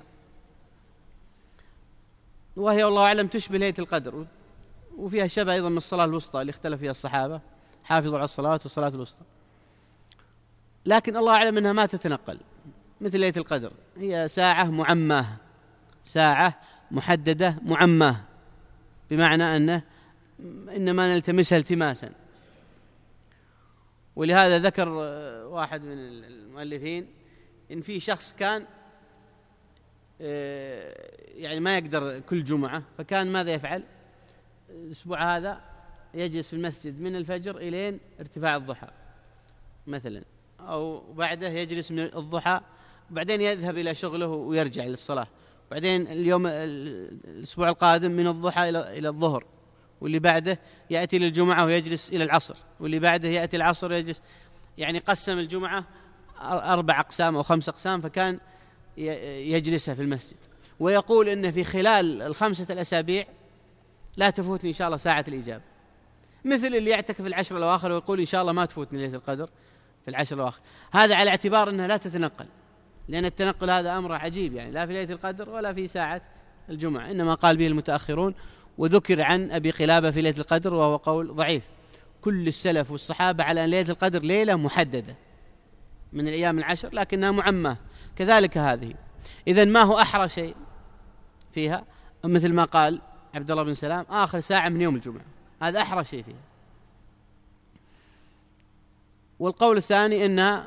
A: وهي والله أعلم تشبه ليلة القدر، وفيها شبه أيضا من الصلاة الوسطى اللي اختلف فيها الصحابة، حافظوا على الصلاة والصلاة الوسطى، لكن الله أعلم أنها ما تتنقل مثل ليلة القدر. هي ساعة معماه، ساعة محددة معماه، بمعنى أنه إنما نلتمسها التماسا. ولهذا ذكر واحد من المؤلفين إن في شخص كان يعني ما يقدر كل جمعة، فكان ماذا يفعل؟ الأسبوع هذا يجلس في المسجد من الفجر إلين ارتفاع الضحى مثلا، أو بعده يجلس من الضحى وبعدين يذهب إلى شغله ويرجع للصلاة، بعدين اليوم الأسبوع القادم من الضحى إلى إلى الظهر، واللي بعده يأتي للجمعة ويجلس إلى العصر، واللي بعده يأتي العصر ويجلس. يعني قسم الجمعة أربع أقسام أو خمس أقسام، فكان يجلسها في المسجد، ويقول إن في خلال الخمسة الأسابيع لا تفوتني إن شاء الله ساعة الإجابة، مثل اللي يعتكف في العشر الأواخر ويقول إن شاء الله ما تفوتني ليلة القدر في العشر الأواخر. هذا على اعتبار أنها لا تتنقل، لأن التنقل هذا أمر عجيب، يعني لا في ليلة القدر ولا في ساعة الجمعة، إنما قال به المتأخرون. وذكر عن أبي قلابة في ليلة القدر وهو قول ضعيف. كل السلف والصحابة على أن ليلة القدر ليلة محددة من الأيام العشر، لكنها معمة، كذلك هذه. إذن ما هو أحرى شيء فيها؟ مثل ما قال عبد الله بن سلام آخر ساعة من يوم الجمعة، هذا أحرى شيء فيها. والقول الثاني أن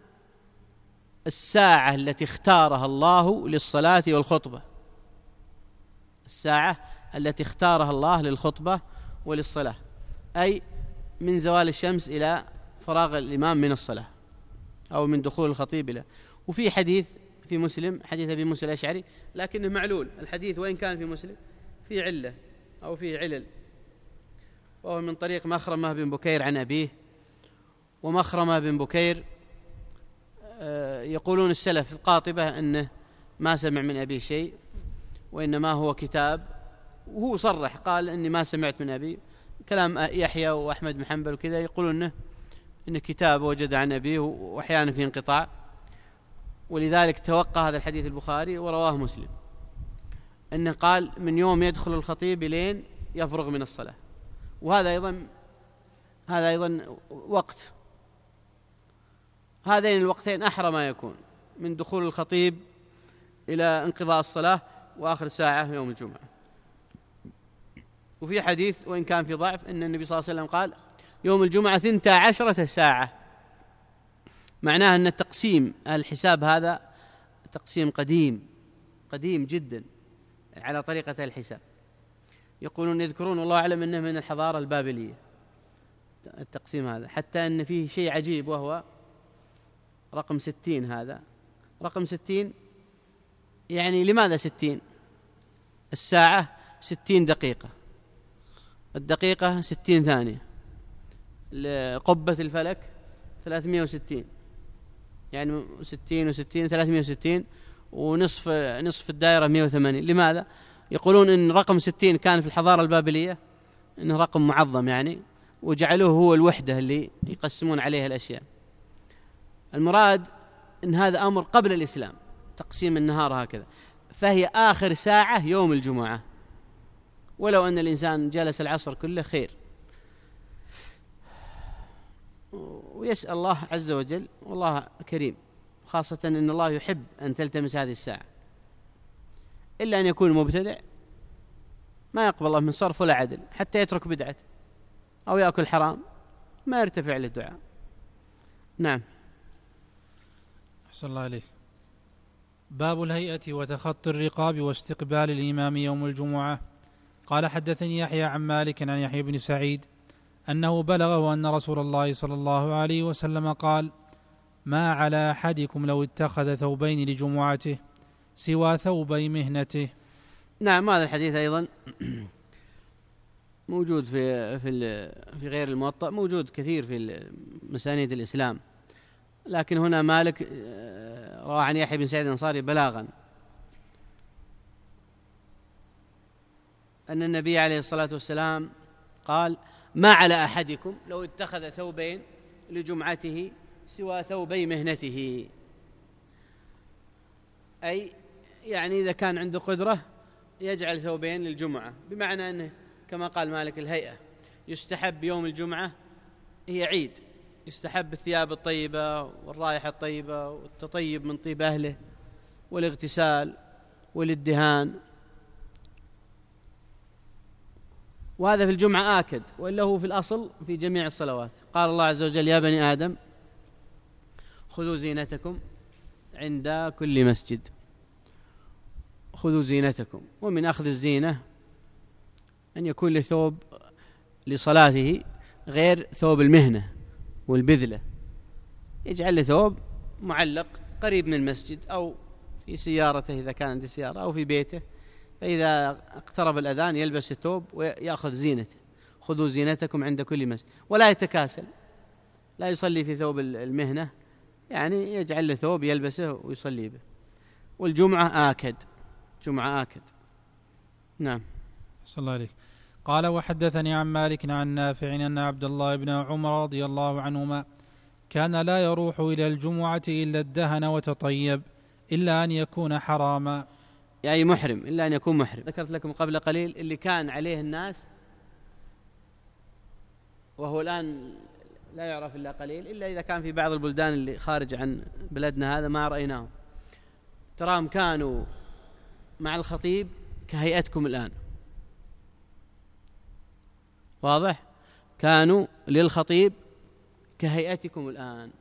A: الساعة التي اختارها الله للصلاة والخطبة، الساعة التي اختارها الله للخطبة وللصلاة، أي من زوال الشمس إلى فراغ الإمام من الصلاة أو من دخول الخطيب إلى. وفي حديث في مسلم، حديث أبي موسى الأشعري، لكنه معلول الحديث، وإن كان في مسلم في علة أو في علل، وهو من طريق مخرمة بن بكير عن أبيه. ومخرمة بن بكير يقولون السلف القاطبة أنه ما سمع من أبيه شيء، وإنما هو كتاب، وهو صرح قال إني ما سمعت من أبي. كلام يحيى وأحمد بن حنبل وكذا يقولون إنه إنه كتاب وجد عن أبيه، وأحيانا في انقطاع، ولذلك توقع هذا الحديث البخاري ورواه مسلم، أنه قال من يوم يدخل الخطيب لين يفرغ من الصلاة. وهذا أيضا هذا أيضا وقت، هذين الوقتين أحرى ما يكون، من دخول الخطيب إلى انقضاء الصلاة وآخر ساعة يوم الجمعة. وفي حديث وإن كان في ضعف أن النبي صلى الله عليه وسلم قال يوم الجمعة ثنتا عشرة ساعة، معناه أن تقسيم الحساب هذا تقسيم قديم قديم جدا على طريقة الحساب. يقولون يذكرون والله أعلم أنه من الحضارة البابلية التقسيم هذا، حتى أن فيه شيء عجيب وهو رقم ستين. هذا رقم ستين، يعني لماذا ستين؟ الساعة ستين دقيقة، الدقيقة ستين ثانية، قبة الفلك ثلاثمائة وستين، يعني ستين وستين ثلاثمائة وستين، ونصف نصف الدائرة مائة وثمانين. لماذا؟ يقولون إن رقم ستين كان في الحضارة البابلية إنه رقم معظم يعني، وجعلوه هو الوحدة اللي يقسمون عليها الأشياء. المراد إن هذا أمر قبل الإسلام، تقسيم النهار هكذا، فهي آخر ساعة يوم الجمعة، ولو أن الإنسان جلس العصر كله خير. ويسأل الله عز وجل، والله كريم، خاصة أن الله يحب أن تلتمس هذه الساعة، إلا أن يكون مبتدع ما يقبل الله من صرف ولا عدل، حتى يترك بدعة أو يأكل حرام ما يرتفع للدعاء. نعم.
B: أحسن الله عليك. باب الهيئة وتخطي الرقاب واستقبال الإمام يوم الجمعة. قال حدثني يحيى عن مالك عن يحيى بن سعيد أنه بلغه أن رسول الله صلى الله عليه وسلم قال: ما على أحدكم لو اتخذ ثوبين لجمعته سوى ثوبي مهنته.
A: نعم، هذا الحديث أيضا موجود في في في غير الموطأ، موجود كثير في مسانيد الإسلام، لكن هنا مالك روى عن يحيى بن سعيد الأنصاري بلاغا أن النبي عليه الصلاة والسلام قال: ما على أحدكم لو اتخذ ثوبين لجمعته سوى ثوبي مهنته، أي يعني إذا كان عنده قدرة يجعل ثوبين للجمعة، بمعنى أنه كما قال مالك الهيئة يستحب يوم الجمعة، هي عيد، يستحب الثياب الطيبة والرائحة الطيبة والتطيب من طيب أهله والاغتسال والادهان، وهذا في الجمعة آكد، وإلا هو في الأصل في جميع الصلوات. قال الله عز وجل: يا بني آدم خذوا زينتكم عند كل مسجد، خذوا زينتكم. ومن أخذ الزينة أن يكون لثوب لصلاته غير ثوب المهنة والبذلة، يجعل له ثوب معلق قريب من المسجد أو في سيارته إذا كان عنده سيارة أو في بيته، فإذا اقترب الأذان يلبس الثوب ويأخذ زينته. خذوا زينتكم عند كل مسجد، ولا يتكاسل، لا يصلي في ثوب المهنة، يعني يجعل له ثوب يلبسه ويصلي به. والجمعة آكد، جمعة آكد. نعم.
B: صلى الله عليك. قال وحدثني عن مالك عن نافع أن عبد الله بن عمر رضي الله عنهما كان لا يروح إلى الجمعة إلا الدهن وتطيب إلا أن يكون حراما،
A: يعني محرم، إلا أن يكون محرم. ذكرت لكم قبل قليل اللي كان عليه الناس وهو الآن لا يعرف إلا قليل، إلا إذا كان في بعض البلدان اللي خارج عن بلدنا هذا ما رأيناهم. تراهم كانوا مع الخطيب كهيئتكم الآن، واضح؟ كانوا للخطيب كهيئتكم الآن،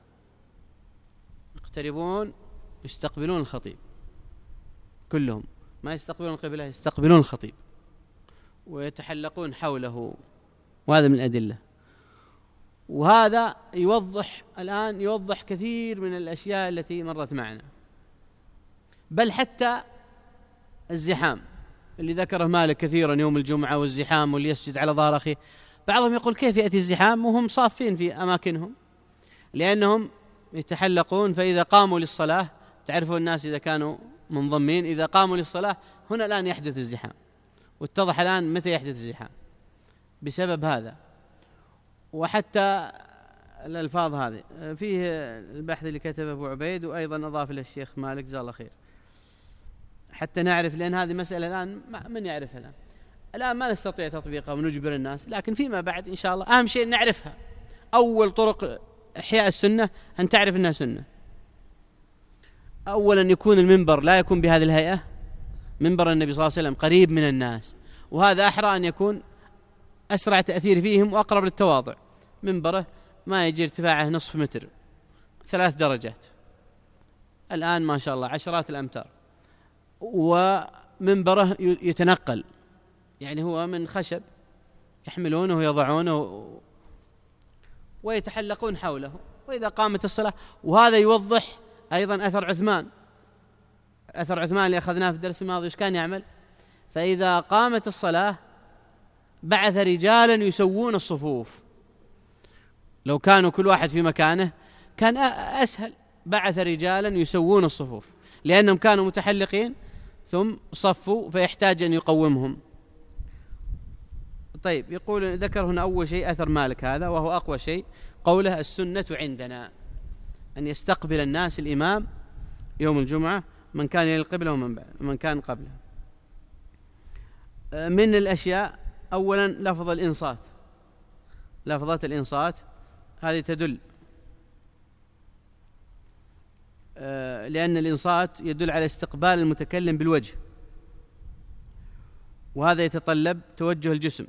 A: يقتربون يستقبلون الخطيب كلهم، ما يستقبلون القبلة، يستقبلون الخطيب ويتحلقون حوله، وهذا من الأدلة. وهذا يوضح الآن يوضح كثير من الأشياء التي مرت معنا، بل حتى الزحام اللي ذكره مالك كثيرا يوم الجمعة والزحام واللي يسجد على ظهر أخيه. بعضهم يقول كيف يأتي الزحام وهم صافين في أماكنهم؟ لأنهم يتحلقون، فإذا قاموا للصلاة، تعرفوا الناس إذا كانوا منضمين إذا قاموا للصلاة هنا الآن يحدث الزحام، واتضح الآن متى يحدث الزحام بسبب هذا. وحتى الألفاظ هذه فيه البحث اللي كتبه أبو عبيد، وأيضا أضاف له الشيخ مالك جزاه الله خير، حتى نعرف، لأن هذه مسألة الآن من يعرفها الآن الآن ما نستطيع تطبيقها ونجبر الناس، لكن فيما بعد إن شاء الله أهم شيء نعرفها. أول طرق إحياء السنة أن تعرف أنها سنة. أولا يكون المنبر لا يكون بهذه الهيئة، منبر النبي صلى الله عليه وسلم قريب من الناس، وهذا أحرى أن يكون أسرع تأثير فيهم وأقرب للتواضع. منبره ما يجي ارتفاعه نصف متر، ثلاث درجات، الآن ما شاء الله عشرات الأمتار، ومنبره يتنقل، يعني هو من خشب يحملونه ويضعونه ويتحلقون حوله، وإذا قامت الصلاة. وهذا يوضح أيضا أثر عثمان، أثر عثمان اللي أخذناه في الدرس الماضي، إيش كان يعمل؟ فإذا قامت الصلاة بعث رجالا يسوون الصفوف، لو كانوا كل واحد في مكانه كان أسهل، بعث رجالا يسوون الصفوف لأنهم كانوا متحلقين ثم صفوا، فيحتاج أن يقومهم. طيب، يقول ذكر هنا أول شيء أثر مالك هذا، وهو أقوى شيء، قوله السنة عندنا أن يستقبل الناس الإمام يوم الجمعة من كان إلى القبلة ومن من كان قبله. من الأشياء أولا لفظ الإنصات، لفظة الإنصات هذه تدل، لأن الإنصات يدل على استقبال المتكلم بالوجه، وهذا يتطلب توجه الجسم.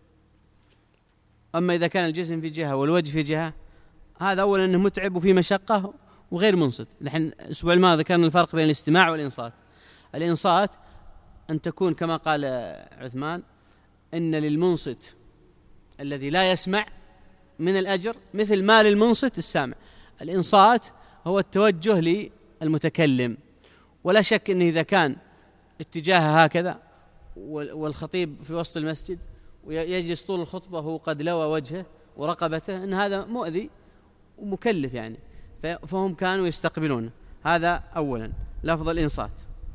A: أما إذا كان الجسم في جهة والوجه في جهة، هذا أولا أنه متعب وفي مشقة وغير منصت. نحن الأسبوع الماضي ذكرنا الفرق بين الاستماع والإنصات. الإنصات أن تكون كما قال عثمان إن للمنصت الذي لا يسمع من الأجر مثل ما للمنصت السامع. الإنصات هو التوجه للمتكلم، ولا شك أنه إذا كان اتجاهه هكذا والخطيب في وسط المسجد ويجلس طول الخطبة وهو قد لوى وجهه ورقبته، أن هذا مؤذي ومكلف يعني، فهم كانوا يستقبلون. هذا أولا لفظ الإنصات.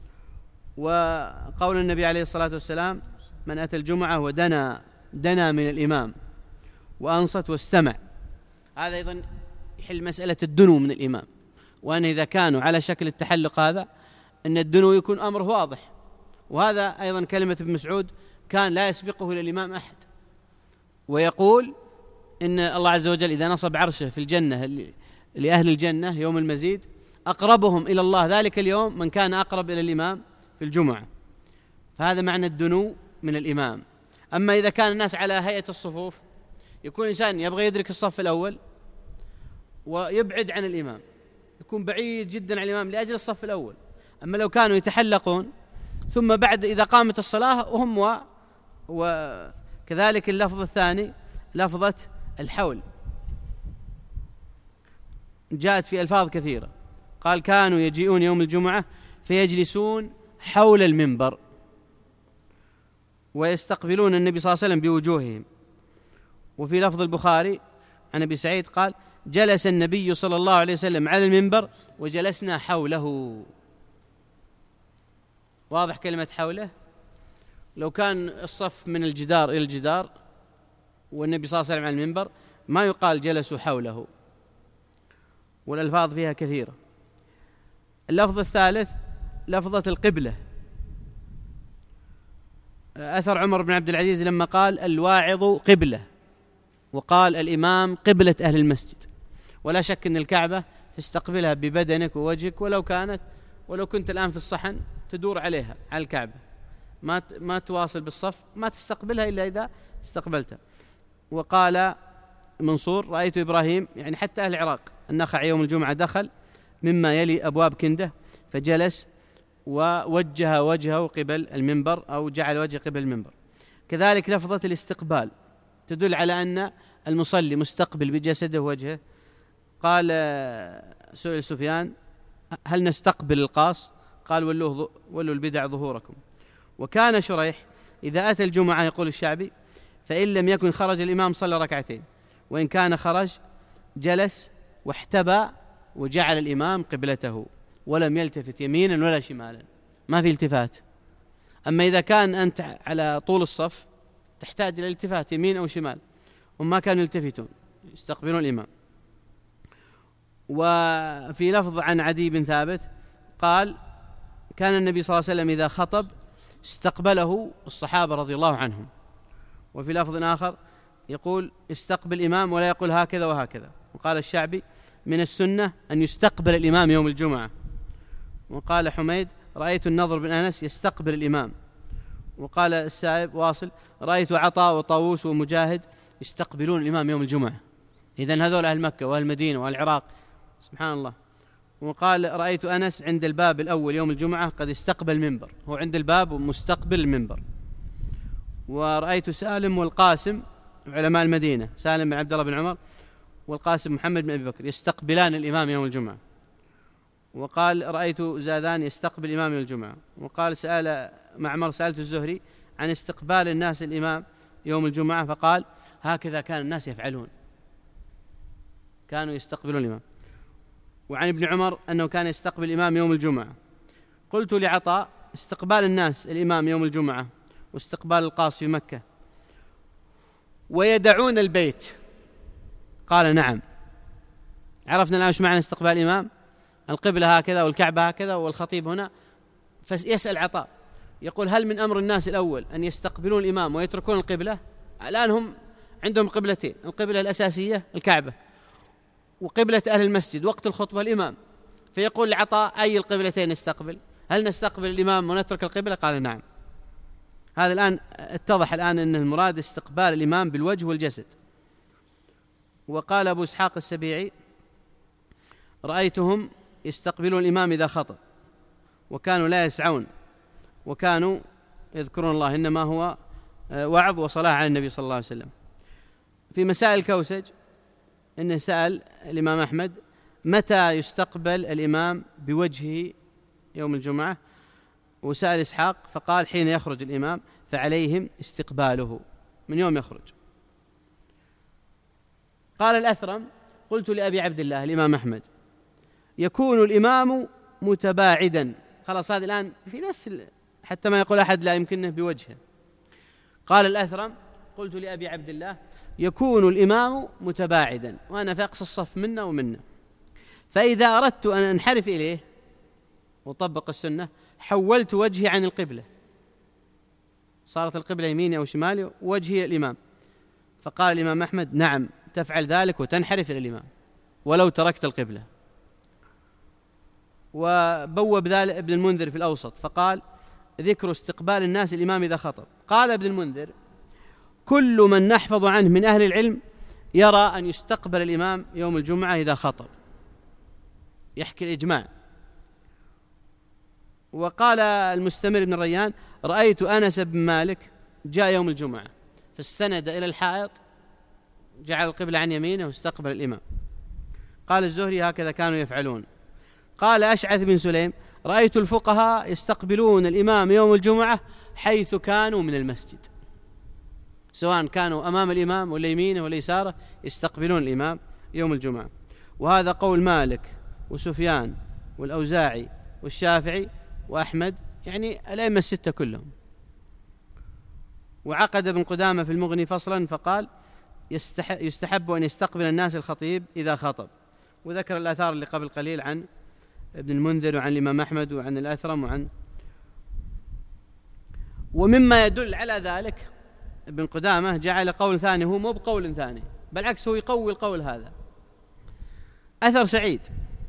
A: وقول النبي عليه الصلاة والسلام من أتى الجمعة ودنا دنا من الإمام وأنصت واستمع، هذا أيضا يحل مسألة الدنو من الإمام، وأن إذا كانوا على شكل التحلق هذا أن الدنو يكون أمره واضح. وهذا أيضا كلمة ابن مسعود كان لا يسبقه إلى الإمام أحد، ويقول إن الله عز وجل إذا نصب عرشه في الجنة لأهل الجنة يوم المزيد أقربهم إلى الله ذلك اليوم من كان أقرب إلى الإمام في الجمعة، فهذا معنى الدنو من الإمام. أما إذا كان الناس على هيئة الصفوف، يكون إنسان يبغى يدرك الصف الأول ويبعد عن الإمام، يكون بعيد جدا عن الإمام لأجل الصف الأول. أما لو كانوا يتحلقون ثم بعد إذا قامت الصلاة وهم و... وكذلك اللفظ الثاني لفظة الحول جاءت في ألفاظ كثيرة، قال كانوا يجيئون يوم الجمعة فيجلسون حول المنبر ويستقبلون النبي صلى الله عليه وسلم بوجوههم. وفي لفظ البخاري عن أبي سعيد قال: جلس النبي صلى الله عليه وسلم على المنبر وجلسنا حوله. واضح كلمة حوله؟ لو كان الصف من الجدار إلى الجدار والنبي صلى الله عليه وسلم على المنبر ما يقال جلسوا حوله، والألفاظ فيها كثيرة. اللفظ الثالث لفظة القبلة. أثر عمر بن عبد العزيز لما قال: الواعظ قبلة، وقال الإمام قبلة أهل المسجد. ولا شك أن الكعبة تستقبلها ببدنك ووجهك، ولو كانت ولو كنت الآن في الصحن تدور عليها على الكعبة، ما ما تواصل بالصف، ما تستقبلها إلا إذا استقبلتها. وقال منصور: رأيت إبراهيم، يعني حتى أهل العراق، النخعي يوم الجمعة دخل مما يلي أبواب كندة فجلس ووجه وجهه قبل المنبر أو جعل وجهه قبل المنبر. كذلك لفظة الاستقبال تدل على أن المصلي مستقبل بجسده ووجهه. قال سئل سفيان: هل نستقبل القاص؟ قال: ولوا ولوا البدع ظهوركم. وكان شريح إذا أتى الجمعة يقول الشعبي: فإن لم يكن خرج الإمام صلى ركعتين، وإن كان خرج جلس واحتبى وجعل الإمام قبلته ولم يلتفت يمينا ولا شمالا، ما في التفات. أما إذا كان أنت على طول الصف تحتاج إلى التفات يمين أو شمال، وما كانوا يلتفتون يستقبلون الإمام. وفي لفظ عن عدي بن ثابت قال: كان النبي صلى الله عليه وسلم إذا خطب استقبله الصحابة رضي الله عنهم. وفي لفظ آخر يقول: استقبل الإمام ولا يقول هكذا وهكذا. وقال الشعبي: من السنة أن يستقبل الإمام يوم الجمعة. وقال حميد: رأيت النضر بن أنس يستقبل الإمام. وقال السائب واصل: رأيت عطاء وطاووس ومجاهد يستقبلون الإمام يوم الجمعة. إذن هذول أهل مكة وأهل المدينة وأهل العراق، سبحان الله. وقال: رأيت أنس عند الباب الأول يوم الجمعة قد استقبل المنبر، هو عند الباب ومستقبل المنبر. ورأيت سالم والقاسم علماء المدينة، سالم بن عبد الله بن عمر والقاسم محمد بن أبي بكر، يستقبلان الإمام يوم الجمعة. وقال: رأيت زادان يستقبل الإمام يوم الجمعة. وقال: سأل معمر سألت الزهري عن استقبال الناس الإمام يوم الجمعة، فقال: هكذا كان الناس يفعلون، كانوا يستقبلون الإمام. وعن ابن عمر أنه كان يستقبل الإمام يوم الجمعة. قلت لعطاء: استقبال الناس الإمام يوم الجمعة واستقبال القاص في مكة ويدعون البيت، قال: نعم. عرفنا الآن ايش معنى استقبال الإمام، القبلة هكذا والكعبة هكذا والخطيب هنا. فيسأل عطاء يقول: هل من أمر الناس الأول أن يستقبلون الإمام ويتركون القبلة؟ الآن هم عندهم قبلتين، القبلة الأساسية الكعبة، وقبلة أهل المسجد وقت الخطبة الإمام. فيقول لعطاء: أي القبلتين نستقبل؟ هل نستقبل الإمام ونترك القبلة؟ قال: نعم. هذا الآن اتضح الآن أن المراد استقبال الإمام بالوجه والجسد. وقال أبو إسحاق السبيعي: رأيتهم يستقبلون الإمام إذا خطب، وكانوا لا يسعون، وكانوا يذكرون الله، إنما هو وعظ وصلاة على النبي صلى الله عليه وسلم. في مسائل الكوسج إنه سأل الإمام أحمد: متى يستقبل الإمام بوجهه يوم الجمعة؟ وسأل إسحاق فقال: حين يخرج الإمام فعليهم استقباله، من يوم يخرج. قال الأثرم: قلت لأبي عبد الله الإمام أحمد: يكون الإمام متباعدا. خلاص هذا الآن في نفس حتى ما يقول أحد لا يمكنه بوجهه. قال الأثرم: قلت لأبي عبد الله: يكون الإمام متباعدا وأنا في أقصى الصف منا ومنا، فإذا أردت أن أنحرف إليه وطبق السنة حولت وجهي عن القبلة، صارت القبلة يميني أو شمالي، وجهي الإمام. فقال الإمام أحمد: نعم، تفعل ذلك وتنحرف إلى الإمام ولو تركت القبلة. وبوب ذلك ابن المنذر في الأوسط فقال: ذكر استقبال الناس الإمام إذا خطب. قال ابن المنذر: كل من نحفظ عنه من أهل العلم يرى أن يستقبل الإمام يوم الجمعة إذا خطب، يحكي الإجماع. وقال المستمر بن الريان: رأيت أنس بن مالك جاء يوم الجمعة فاستند إلى الحائط، جعل القبلة عن يمينه واستقبل الإمام. قال الزهري: هكذا كانوا يفعلون. قال أشعث بن سليم: رأيت الفقهاء يستقبلون الإمام يوم الجمعة حيث كانوا من المسجد، سواء كانوا أمام الإمام ولا يمينه ولا يساره، يستقبلون الإمام يوم الجمعة. وهذا قول مالك وسفيان والأوزاعي والشافعي وأحمد، يعني الأئمة الستة كلهم. وعقد ابن قدامة في المغني فصلا فقال يستحب أن يستقبل الناس الخطيب إذا خطب، وذكر الآثار اللي قبل قليل عن ابن المنذر وعن الإمام أحمد وعن الأثرم وعن. ومما يدل على ذلك ابن قدامة جعل قول ثاني هو مو بقول ثاني، بالعكس هو يقوي القول هذا. أثر سعيد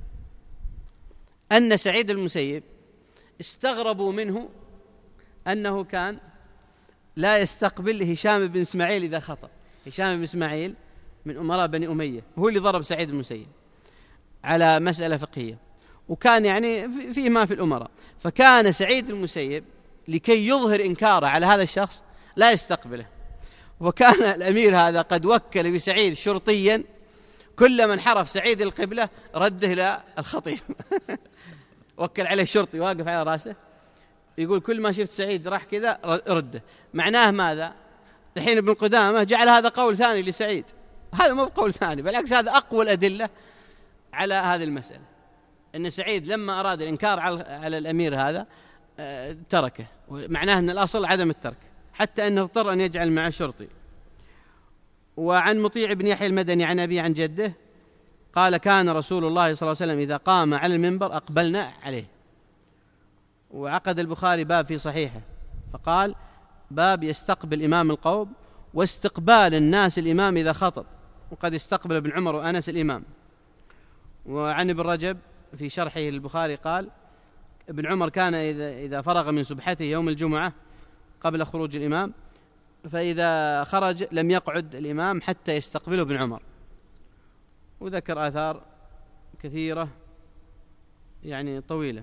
A: أن سعيد المسيب استغربوا منه أنه كان لا يستقبل هشام بن إسماعيل إذا خطب. هشام بن إسماعيل من أمراء بني أمية، هو اللي ضرب سعيد المسيب على مسألة فقهية، وكان يعني فيه ما في الأمراء. فكان سعيد المسيب لكي يظهر إنكاره على هذا الشخص لا يستقبله، وكان الأمير هذا قد وكل بسعيد شرطيا، كلما انحرف سعيد القبلة رده إلى الخطيب وكل عليه شرطي واقف على رأسه يقول كل ما شفت سعيد راح كذا رده. معناه ماذا؟ الحين ابن قدامة جعل هذا قول ثاني لسعيد، هذا مو قول ثاني، بالعكس هذا أقوى الأدلة على هذه المسألة، أن سعيد لما أراد الإنكار على الأمير هذا تركه، معناه أن الأصل عدم الترك، حتى أنه اضطر أن يجعل معه شرطي. وعن مطيع بن يحيى المدني عن أبي عن جده قال كان رسول الله صلى الله عليه وسلم إذا قام على المنبر أقبلنا عليه. وعقد البخاري باب في صحيحه فقال باب يستقبل إمام القوم واستقبال الناس الإمام إذا خطب، وقد استقبل ابن عمر وأنس الإمام. وعن ابن رجب في شرحه البخاري قال ابن عمر كان إذا, إذا فرغ من سبحته يوم الجمعة قبل خروج الإمام، فإذا خرج لم يقعد الإمام حتى يستقبله ابن عمر. وذكر آثار كثيرة يعني طويلة.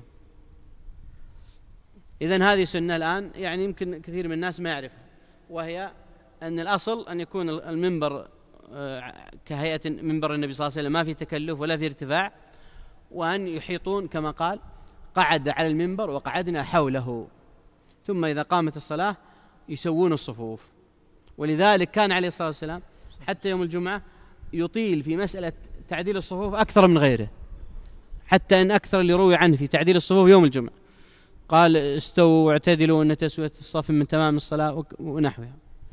A: إذن هذه سنة الآن يعني يمكن كثير من الناس ما يعرفها، وهي أن الأصل أن يكون المنبر كهيئة منبر النبي صلى الله عليه وسلم ما في تكلف ولا في ارتفاع، وأن يحيطون كما قال قعد على المنبر وقعدنا حوله، ثم إذا قامت الصلاة يسوون الصفوف. ولذلك كان عليه الصلاة والسلام حتى يوم الجمعة يطيل في مسألة تعديل الصفوف أكثر من غيره، حتى أن أكثر اللي روي عنه في تعديل الصفوف يوم الجمعة قال استووا واعتدلوا أن تسوية الصف من تمام الصلاة ونحوها.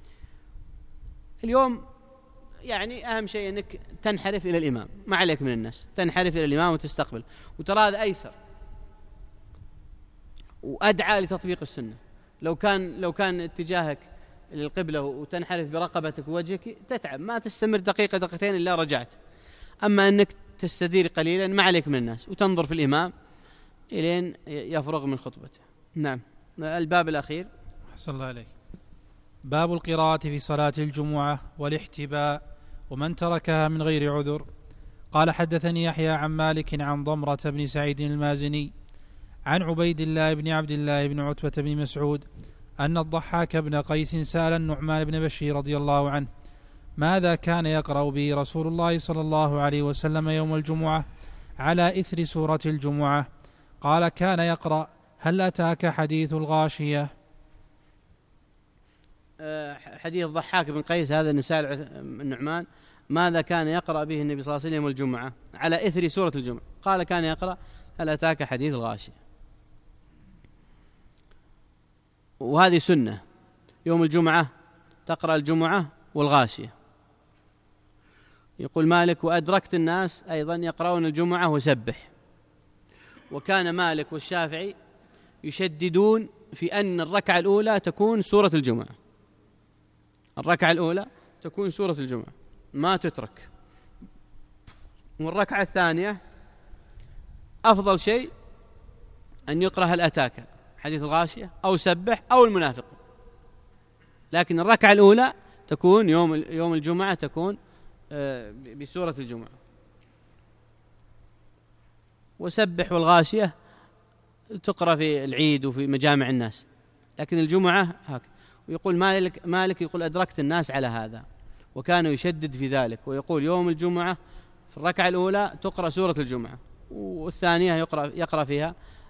A: اليوم يعني أهم شيء أنك تنحرف إلى الإمام، ما عليك من الناس، تنحرف إلى الإمام وتستقبل، وترى هذا أيسر وأدعى لتطبيق السنة. لو كان لو كان اتجاهك للقبلة وتنحرف برقبتك ووجهك تتعب، ما تستمر دقيقة دقيقتين إلا رجعت. أما أنك تستدير قليلا ما عليك من الناس وتنظر في الإمام إلين يفرغ من خطبته. نعم. الباب الأخير
B: أحسن الله عليك، باب القراءة في صلاة الجمعة والاحتباء ومن تركها من غير عذر. قال حدثني يحيى عن مالك عن ضمرة بن سعيد المازني عن عبيد الله بن عبد الله بن عتبة بن مسعود أن الضحاك بن قيس سأل النعمان بن بشير رضي الله عنه ماذا كان يقرأ به رسول الله صلى الله عليه وسلم يوم الجمعة على إثر سورة الجمعة؟ قال كان يقرأ هل أتاك حديث الغاشية.
A: حديث الضحاك بن قيس هذا نسأل النعمان ماذا كان يقرأ به النبي صلى الله عليه وسلم يوم الجمعة على إثر سورة الجمعة؟ قال كان يقرأ هل أتاك حديث الغاشية. وهذه سنة، يوم الجمعة تقرأ الجمعة والغاشية. يقول مالك وأدركت الناس أيضا يقرأون الجمعة وسبح. وكان مالك والشافعي يشددون في أن الركعة الأولى تكون سورة الجمعة، الركعة الأولى تكون سورة الجمعة ما تترك، والركعة الثانية أفضل شيء أن يقرأ هل أتاك حديث الغاشية أو سبح أو المنافق، لكن الركعة الأولى تكون يوم يوم الجمعة تكون بسورة الجمعة. وسبح والغاشية تقرأ في العيد وفي مجامع الناس، لكن الجمعة هكذا. ويقول مالك مالك يقول أدركت الناس على هذا، وكان يشدد في ذلك ويقول يوم الجمعة في الركعة الأولى تقرأ سورة الجمعة، والثانية يقرأ يقرأ فيها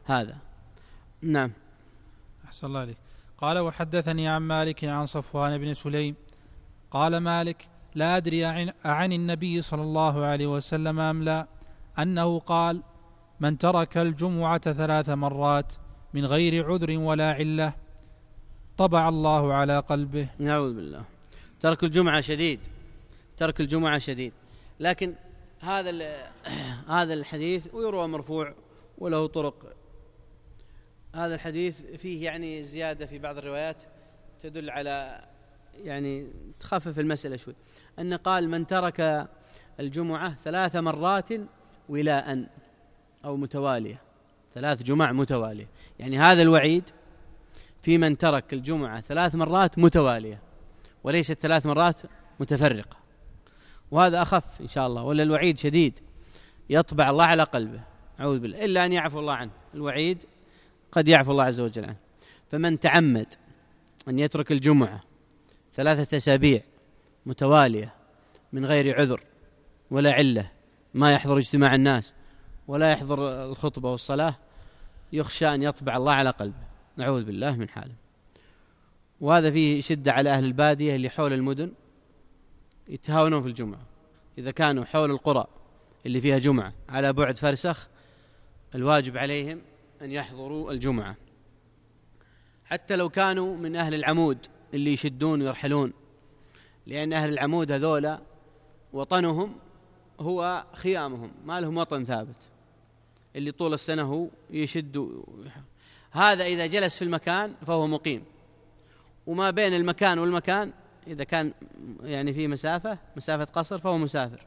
A: هذا. نعم.
B: أحسن الله عليك. قال وحدثني عن مالك عن صفوان بن سليم قال مالك لا أدري عن النبي صلى الله عليه وسلم أم لا أنه قال من ترك الجمعة ثلاث مرات من غير عذر ولا علة طبع الله على قلبه.
A: نعوذ بالله. ترك الجمعة شديد، ترك الجمعة شديد. لكن هذا هذا الحديث ويروى مرفوع وله طرق. هذا الحديث فيه يعني زيادة في بعض الروايات تدل على يعني تخفف المسألة شوي، أن قال من ترك الجمعة ثلاث مرات ولاء أو متوالية، ثلاث جمع متوالية، يعني هذا الوعيد في من ترك الجمعة ثلاث مرات متوالية وليست ثلاث مرات متفرقة، وهذا أخف إن شاء الله، ولا الوعيد شديد يطبع الله على قلبه، أعوذ بالله، إلا أن يعفو الله عنه. الوعيد قد يعفو الله عز وجل عنه. فمن تعمد أن يترك الجمعة ثلاثة أسابيع متوالية من غير عذر ولا علة، ما يحضر اجتماع الناس ولا يحضر الخطبة والصلاة، يخشى أن يطبع الله على قلبه، نعوذ بالله من حاله. وهذا فيه شدة على أهل البادية اللي حول المدن، يتهاونون في الجمعة. إذا كانوا حول القرى اللي فيها جمعة على بعد فرسخ، الواجب عليهم أن يحضروا الجمعة، حتى لو كانوا من أهل العمود اللي يشدون ويرحلون، لأن أهل العمود هذولا وطنهم هو خيامهم، ما لهم وطن ثابت، اللي طول السنة هو يشد. هذا إذا جلس في المكان فهو مقيم، وما بين المكان والمكان إذا كان يعني في مسافة مسافة قصر فهو مسافر.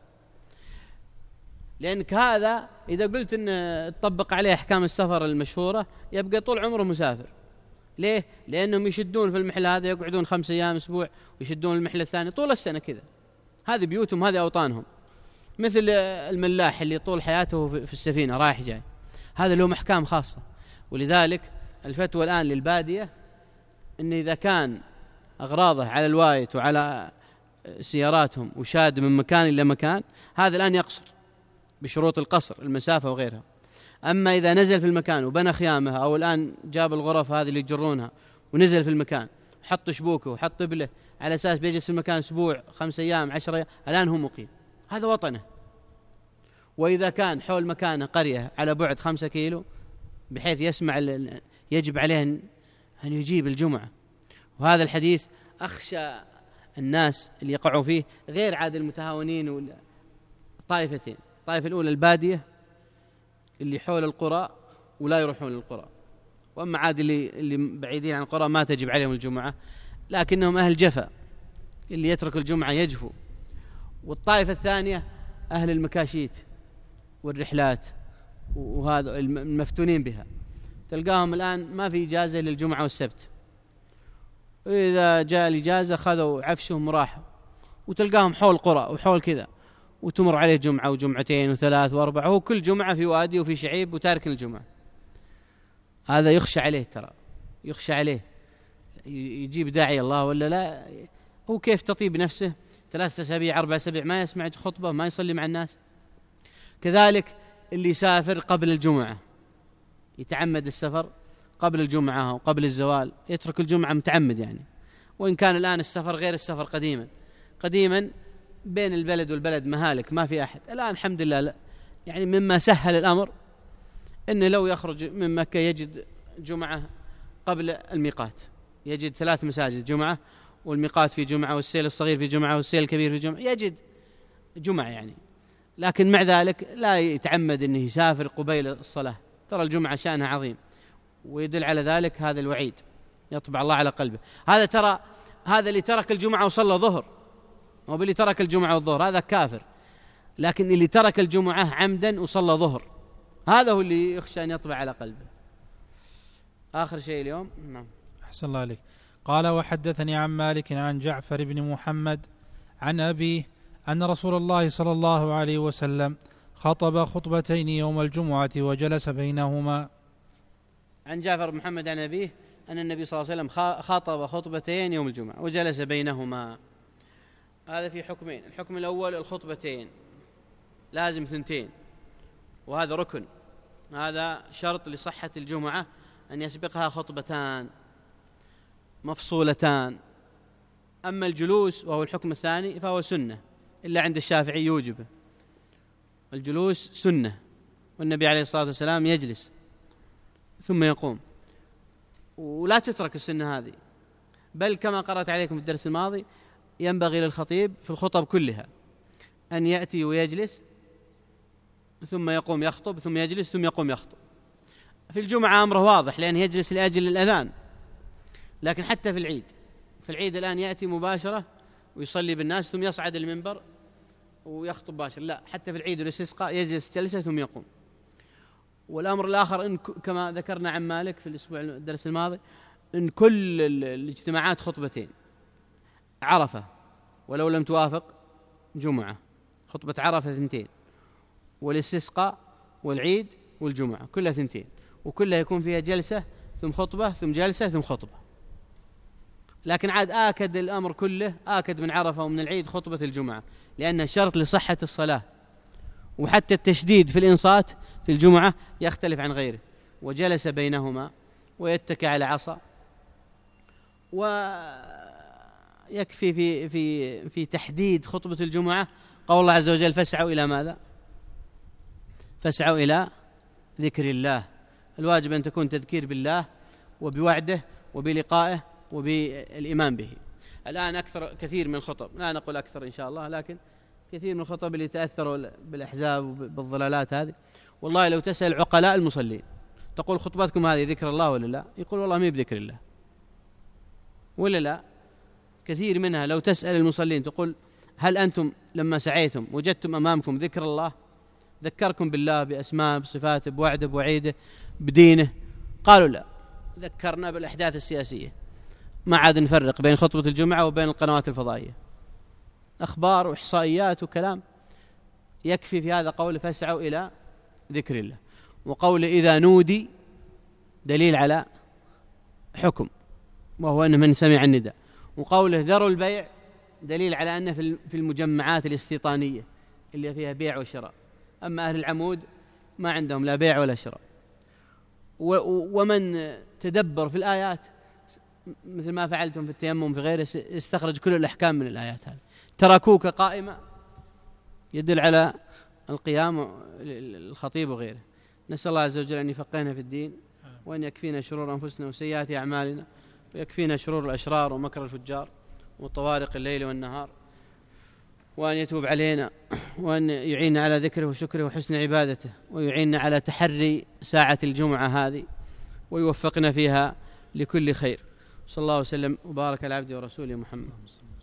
A: لأنك هذا إذا قلت أن تطبق عليه أحكام السفر المشهورة يبقى طول عمره مسافر. ليه؟ لأنهم يشدون في المحل هذا يقعدون خمس أيام أسبوع، ويشدون المحل الثاني طول السنة كذا. هذه بيوتهم، هذه أوطانهم. مثل الملاح اللي طول حياته في السفينة رايح جاي، هذا له أحكام خاصة. ولذلك الفتوى الآن للبادية أن إذا كان أغراضه على الوايت وعلى سياراتهم وشاد من مكان إلى مكان، هذا الآن يقصر بشروط القصر، المسافة وغيرها. أما إذا نزل في المكان وبنى خيامه، أو الآن جاب الغرف هذه اللي يجرونها ونزل في المكان، حط شبوكه وحط بله على أساس بيجلس في المكان أسبوع، خمس أيام، عشر أيام، الآن هو مقيم، هذا وطنه. وإذا كان حول مكانه قرية على بعد خمسة كيلو بحيث يسمع يجب عليه أن يجيب الجمعة. وهذا الحديث أخشى الناس اللي يقعوا فيه غير عاد المتهاونين والطائفتين. الطائفة الأولى البادية اللي حول القرى ولا يروحون للقرى، وأما عاد اللي, اللي بعيدين عن القرى ما تجب عليهم الجمعة، لكنهم أهل جفا اللي يترك الجمعة يجفو. والطائفة الثانية أهل المكاشيت والرحلات وهذا المفتونين بها، تلقاهم الآن ما في إجازة للجمعة والسبت، وإذا جاء الإجازة خذوا عفشهم وراحوا، وتلقاهم حول قرى وحول كذا، وتمر عليه جمعة وجمعتين وثلاث وأربع، هو كل جمعة في وادي وفي شعيب وتارك الجمعة. هذا يخشى عليه، ترى يخشى عليه يجيب داعي الله ولا لا. هو كيف تطيب نفسه ثلاثة أسابيع أربع أسابيع ما يسمع خطبة، ما يصلي مع الناس. كذلك اللي يسافر قبل الجمعة، يتعمد السفر قبل الجمعة وقبل الزوال، يترك الجمعة متعمد يعني. وإن كان الآن السفر غير السفر قديما، قديما بين البلد والبلد مهالك ما في أحد. الآن الحمد لله لا، يعني مما سهل الأمر إنه لو يخرج من مكة يجد جمعة قبل الميقات، يجد ثلاث مساجد جمعة، والميقات في جمعة، والسيل الصغير في جمعة، والسيل الكبير في جمعة، يجد جمعة يعني. لكن مع ذلك لا يتعمد أنه يسافر قبيل الصلاة، ترى الجمعة شأنها عظيم، ويدل على ذلك هذا الوعيد، يطبع الله على قلبه. هذا ترى هذا اللي ترك الجمعة وصلى ظهر، هو باللي ترك الجمعة والظهر هذا كافر، لكن اللي ترك الجمعة عمدا وصلى ظهر هذا هو اللي يخشى أن يطبع على قلبه. آخر شيء اليوم. نعم.
B: أحسن الله عليك. قال وحدثني عن مالك عن جعفر بن محمد عن أبيه أن رسول الله صلى الله عليه وسلم خطب خطبتين يوم الجمعة وجلس بينهما.
A: عن جعفر بن محمد عن أبيه أن النبي صلى الله عليه وسلم خطب خطبتين يوم الجمعة وجلس بينهما. هذا في حكمين. الحكم الأول الخطبتين لازم ثنتين، وهذا ركن هذا شرط لصحة الجمعة، أن يسبقها خطبتان مفصولتان. أما الجلوس وهو الحكم الثاني فهو سنة، إلا عند الشافعي يوجبه. الجلوس سنة، والنبي عليه الصلاة والسلام يجلس ثم يقوم، ولا تترك السنة هذه، بل كما قرأت عليكم في الدرس الماضي ينبغي للخطيب في الخطب كلها أن يأتي ويجلس ثم يقوم يخطب، ثم يجلس ثم يقوم يخطب. في الجمعة أمره واضح لأن يجلس لأجل الأذان، لكن حتى في العيد، في العيد الآن يأتي مباشرة ويصلي بالناس ثم يصعد المنبر ويخطب مباشر، لا، حتى في العيد والاستسقاء يجلس جلسة ثم يقوم. والأمر الآخر إن كما ذكرنا عن مالك في الأسبوع الدرس الماضي، إن كل الاجتماعات خطبتين، عرفة ولو لم توافق جمعة، خطبة عرفة ثنتين، والاستسقاء والعيد والجمعة كلها ثنتين، وكلها يكون فيها جلسة ثم خطبة ثم جلسة ثم خطبة. لكن عاد آكد الأمر كله، آكد من عرفة ومن العيد خطبة الجمعة، لأنها شرط لصحة الصلاة. وحتى التشديد في الإنصات في الجمعة يختلف عن غيره، وجلس بينهما ويتكى على عصا. ويكفي في في في تحديد خطبة الجمعة قول الله عز وجل: فاسعوا إلى ماذا؟ فاسعوا إلى ذكر الله. الواجب أن تكون تذكير بالله وبوعده وبلقائه وبالإيمان به. الآن أكثر كثير من الخطب، لا نقول أكثر إن شاء الله، لكن كثير من الخطب اللي تأثروا بالأحزاب وبالضلالات هذه، والله لو تسأل عقلاء المصلين تقول خطبتكم هذه ذكر الله ولا لا؟ يقول والله ما بذكر الله، ولا لا؟ كثير منها لو تسأل المصلين تقول هل أنتم لما سعيتم وجدتم أمامكم ذكر الله؟ ذكركم بالله بأسماء بصفاته بوعده بوعيده بدينه؟ قالوا لا، ذكرنا بالأحداث السياسية. ما عاد نفرق بين خطبة الجمعة وبين القنوات الفضائية، أخبار وإحصائيات وكلام. يكفي في هذا قول فاسعوا إلى ذكر الله، وقول إذا نودي دليل على حكم وهو أن من سمع النداء، وقوله ذروا البيع دليل على أنه في المجمعات الاستيطانية اللي فيها بيع وشراء. أما أهل العمود ما عندهم لا بيع ولا شراء. ومن تدبر في الآيات مثل ما فعلتم في التيمم في غيره استخرج كل الأحكام من الآيات هذه. تركوك قائمة يدل على القيام الخطيب وغيره. نسأل الله عز وجل أن يفقهنا في الدين، وأن يكفينا شرور أنفسنا وسيئات أعمالنا، ويكفينا شرور الأشرار ومكر الفجار وطوارق الليل والنهار، وأن يتوب علينا، وأن يعيننا على ذكره وشكره وحسن عبادته، ويعيننا على تحري ساعة الجمعة هذه، ويوفقنا فيها لكل خير. صلى الله وسلم وبارك على عبده ورسوله محمد.